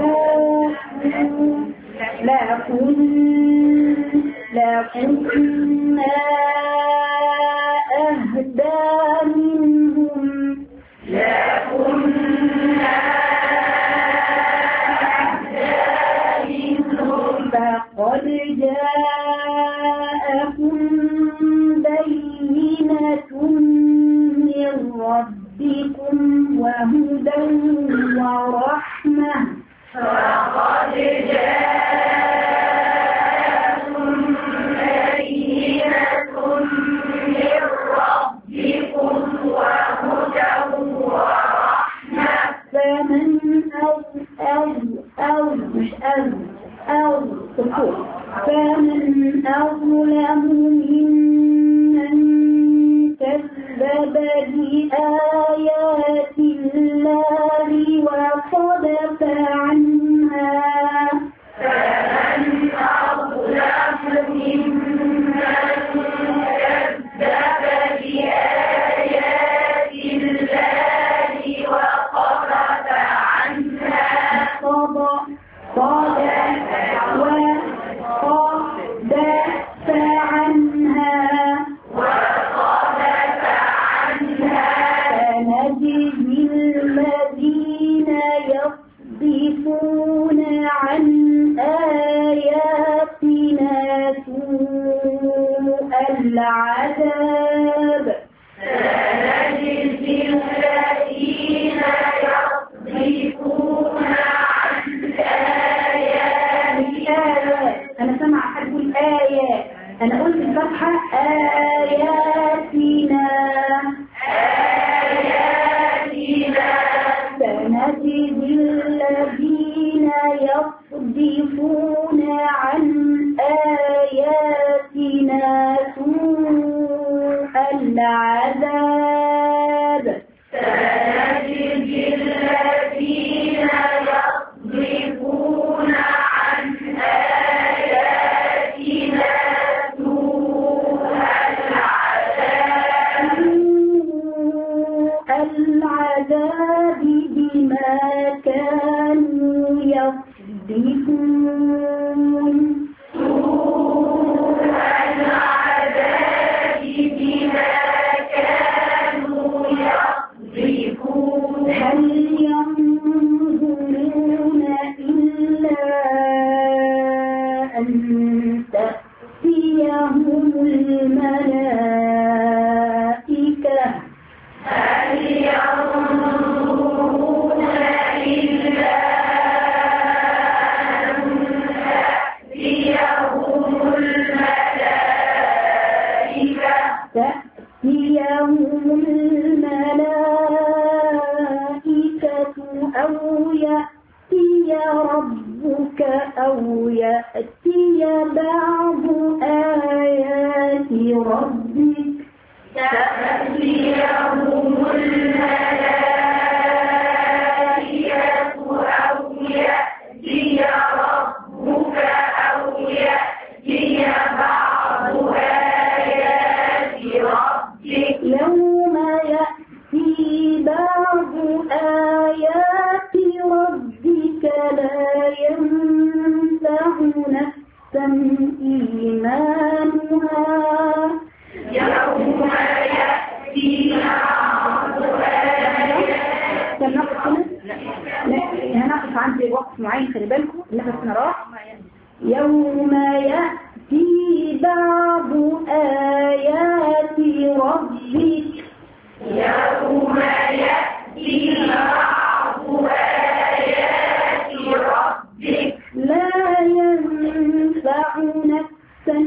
لا كن لا كنا أهدى منهم لا كنا أهدى منهم فقد جاءكم بينة من ربكم وهدى ورحمة فقد جاءكم بينة من ربكم وهدى ورحمة فمن أو أو أو مش أو أو تقول فمن أظلم ممن كذب بآيات الله وصدف عنها فمن أظلم ممن كذب بآيات الله وصدف عنها صدى صدى وصدف عنها وصدف عنها فنجزي الذين يصدفون عن آياتنا سوء العذاب سنجزي الذين يصدفون عن آياتنا أنا سمع حد يقول آيات أنا قلت الفتحة آياتنا آياتنا سنجزي الذين يصدفون عن آياتنا سوء العذاب سنجزي الذين يصدفون عن آياتنا سوء العذاب سوء العذاب بما كانوا يصدفون سوء العذاب بما كانوا يصدفون هل ينظرون إلا أن تأتيهم الملائكة هل ينظرون إلا أن تأتيهم الملائكة تأتيهم الملائكة أو يأتي ربك أو يأتي بعض آيات ربك تأتيهم الملائكة أو يأتي ربك أو يأتي بعض آيات ربك يوم يأتي بعض آيات ربك لا ينفع نفسا إيمانها يوم يأتي بعض آيات كان نقف هنا؟ لا هنقف عند وقت معين، خلي بالكم نفسنا راح. يوم يأتي بعض آيات ربك يوم يأتي بعض آيات ربك لا ينفع نفسا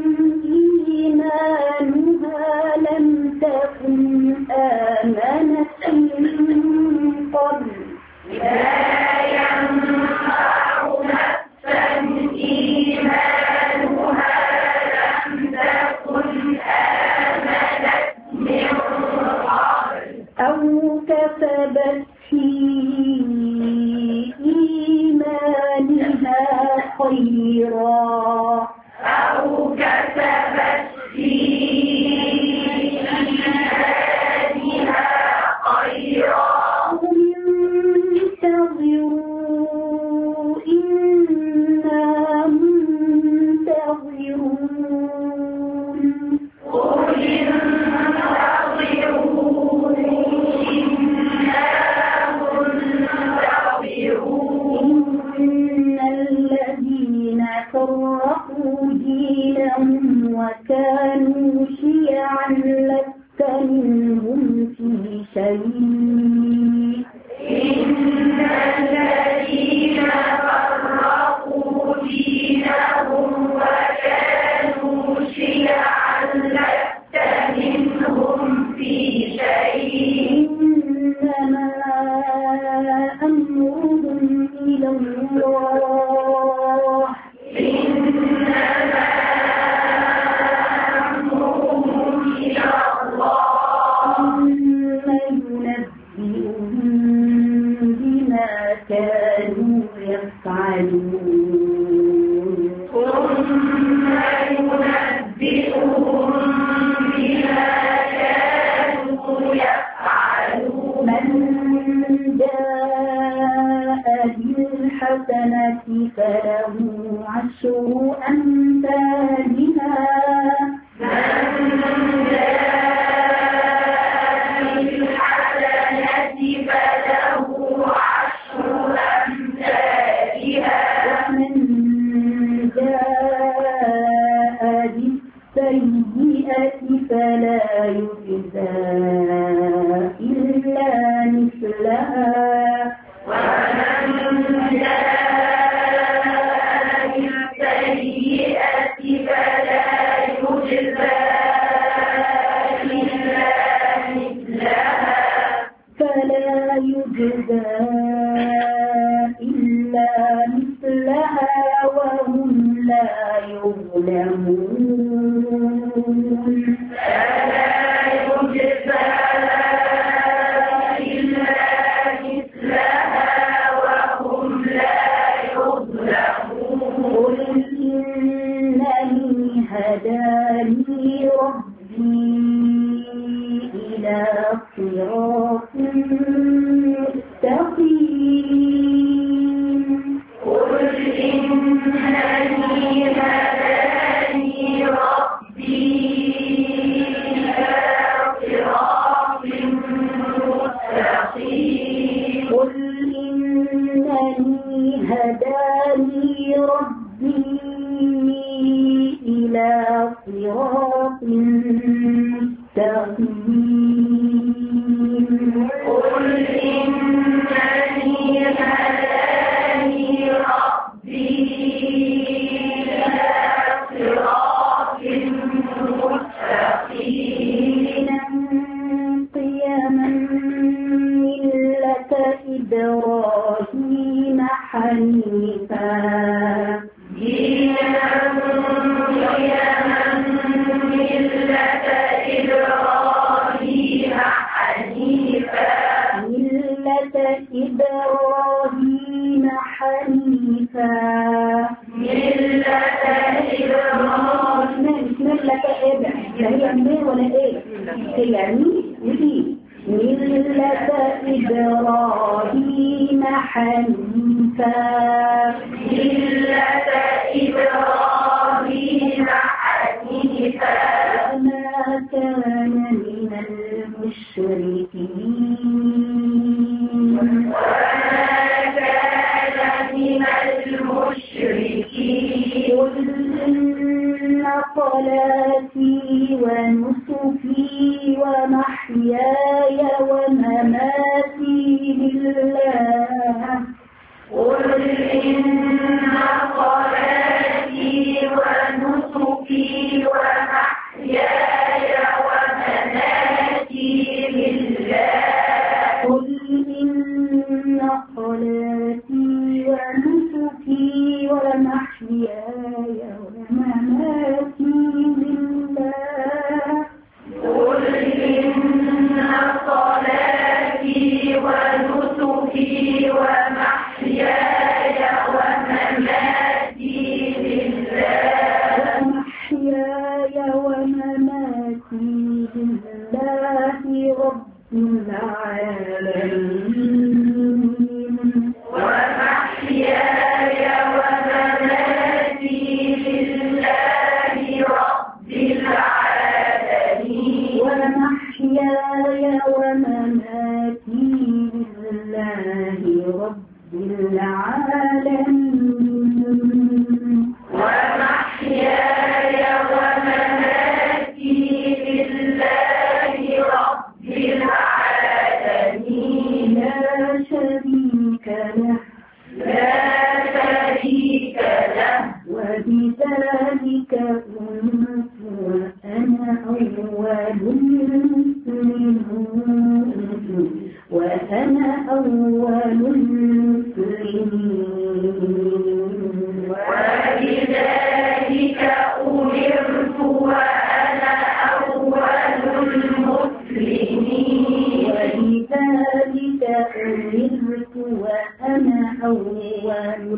إيمانها لم تكن آمنت من قبل لا ينفع نفسا إيمانها لم تكن آمنت من قبل أو كسبت في إيمانها خيرا أو كسبت في إيمانها خيرا انتظروا إنا منتظرون قل انتظروا إنا منتظرون إن الذين فرقوا دينهم وكانوا شيعا لست منهم في شيء إن الذين فرقوا دينهم وكانوا شيعا لست منهم في شيء إنما أمرهم إلى الله إنما أمرهم إلى الله ثم ينبئهم بما كانوا يفعلون ثم ينبئهم بما كانوا يفعلون من جاء بالحسنة فله عشر أمثالها من جاء بالحسنة فله عشر أمثالها ومن جاء بالسيئة فلا يجزى إلا مثلها ومن جاء بالسيئة فلا يجزى إلا مثلها فلا يجزى إلا مثلها وهم لا يظلمون فلا يجزى إلا مثلها وهم لا يظلمون قل إنني هداني ربي إلى صراط مستقيم قل إنني هداني ربي إلى صراط مستقيم قل إنني هداني ربي إلى صراط مستقيم قل إنني هداني ربي إلى صراط مستقيم قيما ملة إبراهيم حنيفا دينا قيما ملة إبراهيم حنيفا ملة إبراهيم حنيفا ملة إبراهيم مش ملة إبراهيم هي مين ولا إيه؟ هي مين ودي ملة إبراهيم حنيفا ملة إبراهيم حنيفا وما كان من المشركين صلاتي ونسكي ومحياي ومماتي لله قل إن صلاتي ونسكي ومحياي ومماتي لله قل إن صلاتي ونسكي ومحياي ومماتي لله قل إن صلاتي ونسكي ومحياي ومماتي لله ومحياي ومماتي لله رب العالمين ومحياي ومماتي لله رب العالمين ومحياي ومماتي لله رب العالمين ومحياي ومماتي لله رب العالمين لا شريك له لا شريك له وبذلك أمرت وأنا أول المسلمين وأنا أول المسلمين وبذلك أمرت وأنا أول المسلمين وبذلك أمرت وأنا أول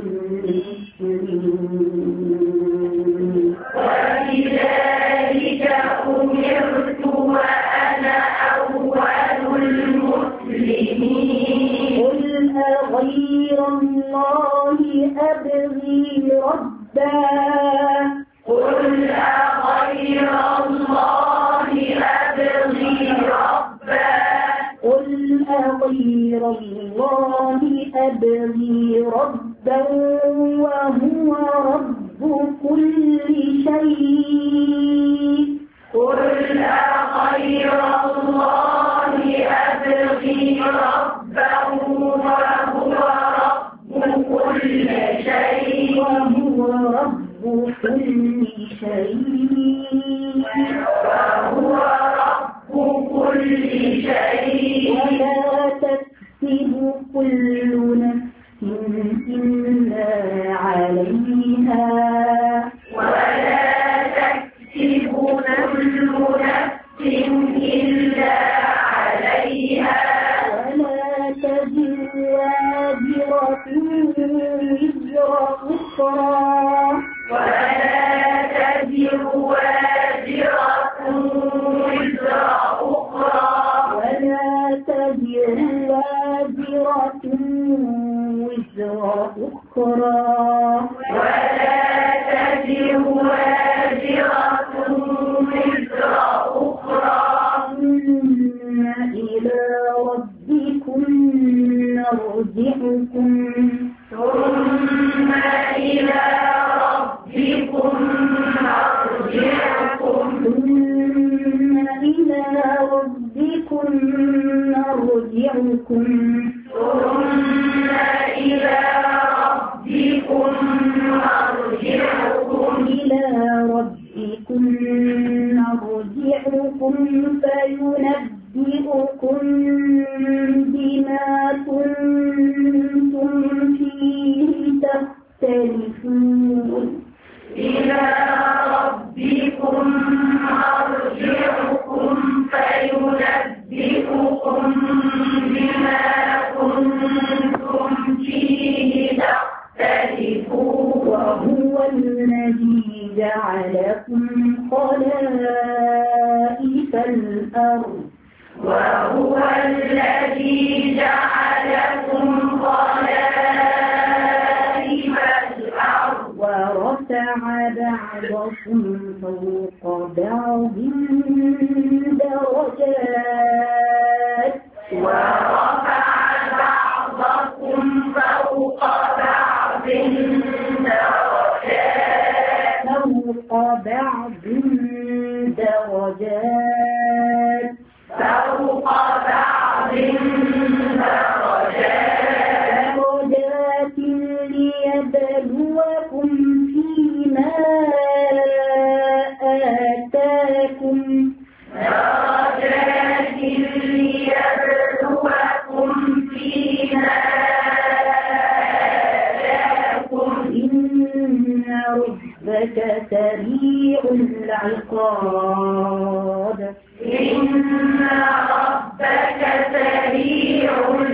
المسلمين وبذلك أمرت وأنا أول المسلمين قل أغير الله أبغي ربا قل أغير الله أبغي ربا قل أغير الله أبغي ربا وهو رب كل شيء قل أغير الله أبغي ربا وهو رب كل شيء وهو رب كل شيء وهو رب كل شيء ولا تكسب كل نفس إلا عليها ولا تكسب كل نفس إلا عليها ولا تزر وازرة وزر أخرى ولا تزر وازرة وزر أخرى ولا تزر وازرة وزر أخرى ولا تزر وازرة وزر أخرى ثم إلى ربكم نرجعكم ثم إلى ربكم مرجعكم ثم إلى ربكم نرجعكم ثم إلى ربكم مرجعكم إلى ربكم نرجعكم فينبئكم بما كنتم فيه تختلفون إلى ربكم مرجعكم فينبئكم بما كنتم فيه تختلفون وهو الذي جعلكم خلائف الأرض وهو الذي جعلكم خلائف الأرض ورفع بعضكم فوق بعض درجات ورفع بعضكم فوق بعض درجات فوق بعض ربك سريع العقاب إن ربك سريع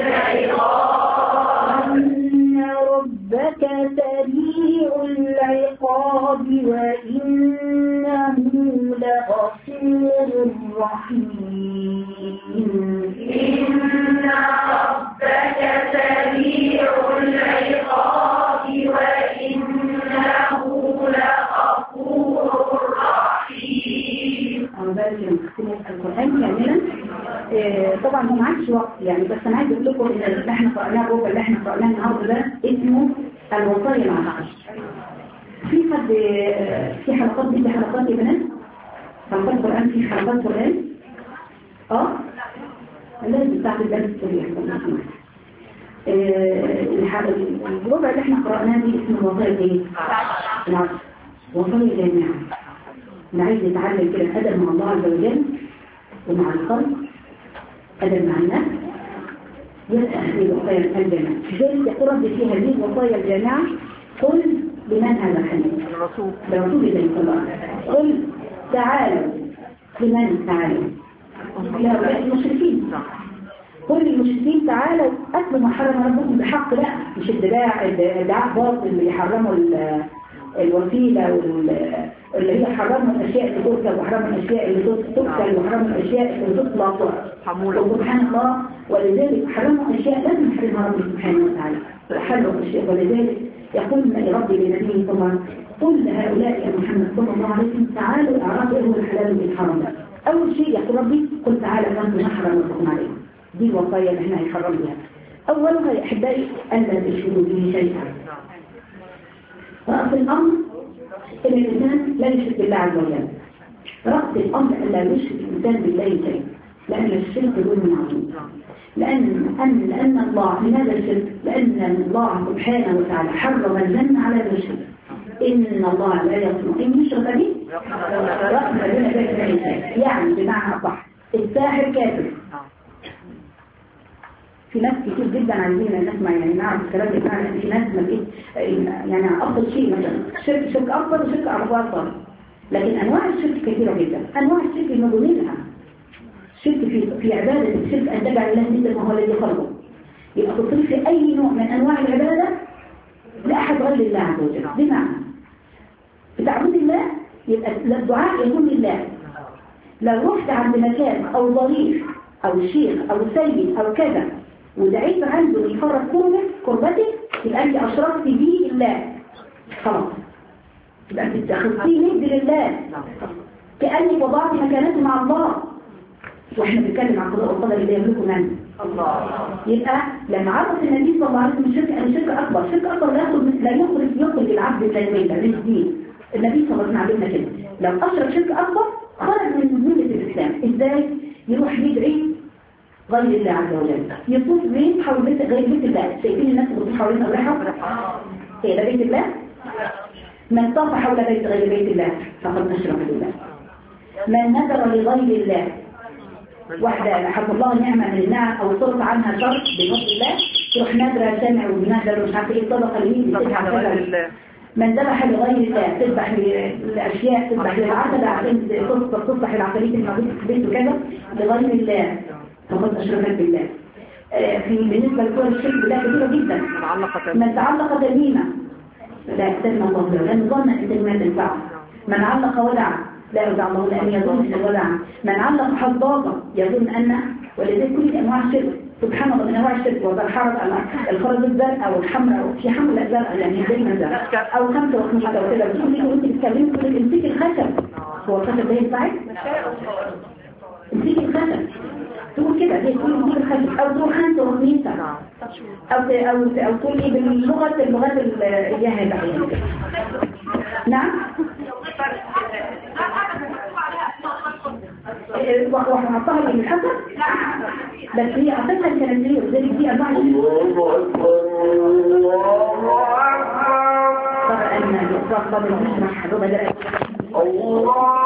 العقاب إن ربك سريع العقاب وإنه لغفور رحيم إن ربك سريع العقاب وإنه لغفور رحيم. أنا بارك القرآن كاملا. طبعا ما معكش وقت يعني، بس أنا عايز أقول لكم إن اللي إحنا قرأناه الربع اللي إحنا قرأناه النهارده ده اسمه الوصايا العشر. في حد في حلقات دي حلقات يا بنات؟ حلقات قرآن، في حلقات قرآن؟ اه لازم بتاعت الدرس السريع. الربع اللي احنا قرأناه دي اسمه الوصايا ايه؟ العشر. وصايا جامعة. اللي عايز يتعلم كده أدب مع الله عز وجل ومع الخلق، أدب مع النفس، يسأل هذه الوصايا الجامعة. ذلك يقرب فيها هذه الوصايا الجامعة. قل لمن هذا الحديث؟ الرسول لرسول الله صلى الله عليه وسلم. قل تعالوا. لمن تعالوا؟ لهؤلاء المشركين. كل المشركين تعالوا أكلوا ما حرم ربكم بحق. لا مش الدراع الدعاء باطل اللي يحرموا الوسيلة واللي هي حرموا الأشياء اللي تركب وحرموا الأشياء اللي تقتل وحرموا الأشياء اللي تطلق سبحان الله. ولذلك حرموا أشياء لازم يحرمها ربي سبحانه وتعالى وحلوا أشياء. ولذلك يقول لربي لنبيه طبعا قل لهؤلاء يا محمد صلى الله عليه وسلم تعالوا أعرفوا إيه الحلال والحرام. أول شيء يقول ربي قل تعالى أنتم نحرم ربكم عليكم. دي الوصايا اللي احنا هنحرم بها. أولها يا أحبائي ألا تشركوا به شيئا. رأس الأمر إن الإنسان لا يشرك بالله عز وجل. رأس الأمر ألا يشرك الإنسان بالله شيئا، لأن الشرك ظلم عظيم. لأن أن لأن الله من هذا الشرك، لأن الله سبحانه وتعالى حرم الجنة على الشرك. إن الله لا يغفر إن يشرك به يغفر دون ذلك من يشاء. يعني بمعنى أصح الساحر كافر. في ناس كتير جدا عايزين نسمع يعني نعرف الكلام ده. في ناس ما فيش يعني أفضل شيء مثلا شرك شرك أفضل وشرك أفضل، لكن أنواع الشرك كثيرة جدا. أنواع الشرك الموجودينها شرك في في عبادة الشرك أن تجعل الله مثل ما هو الذي خلقه. يبقى تصرف في أي نوع من أنواع العبادة لأحد غير الله عز وجل. بمعنى بتعبد الله يبقى الدعاء يكون لله. لو رحت عند مكان أو ضريح أو شيخ أو سيد أو كذا ودعيت عنده ليفرج كربك كربتك يبقى أنت أشركت به الله. خلاص يبقى أنت تخصيه ند لله كأنك وضعت مكانته مع الله. واحنا بنتكلم عن قضاء القدر اللي يملكه من الله. يبقى لما عرف النبي صلى الله عليه وسلم الشرك ان الشرك اكبر، شرك اكبر لا يخرج لا يخرج يخرج العبد من المله من الدين. النبي صلى الله عليه وسلم علمنا كده لو اشرك شرك اكبر خرج من مله الاسلام. ازاي؟ يروح يدعي غير الله عز وجل، يطوف بين حول بيت غير بيت الله. شايفين الناس اللي بتطوف حوالين الرحى؟ هي ده بيت الله. من طاف حول بيت غير بيت الله فقد اشرك بالله. من نذر لغير الله واحدة حفظ الله نعمة من النعم أو صرف عنها شر بفضل الله تروح نادرة سامع ونادر مش عارفة ايه الطبقة اللي هي بتذبح لغير. من ذبح لغير الله تذبح للأشياء، تذبح للعقد عشان تصبح العقلية الموجودة في البيت وكذا لغير الله فقد أشركت بالله. في بالنسبة لكل الشرك بالله كثيرة جدا. من تعلق تميمة لا يحترم الله له لأن ظن أن التميمة تنفعه. من علق ودع لا يدع الله لأن يظن أن الودع. من علق حظاظة يظن أن ولذلك كل أنواع الشرك سبحان الله من أنواع الشرك وضع الحرج الخرز الزرق أو الحمراء في حمل الزرق يعني دايما زرق أو خمسة وخمسة أو كده بتقولي وأنت بتتكلمي تقولي امسكي الخشب. هو الخشب ده ينفعك؟ امسكي الخشب تقول كده زي تقول امسكي الخشب أو تقول خمسة وخمسة أو أو أو تقولي باللغة اللغات الجاهلة. نعم وحطها لي الحسن بس هي عطتها الكلامية وذلك دي أنواع طبعا أن يصرف قبل نشرح بدأ الله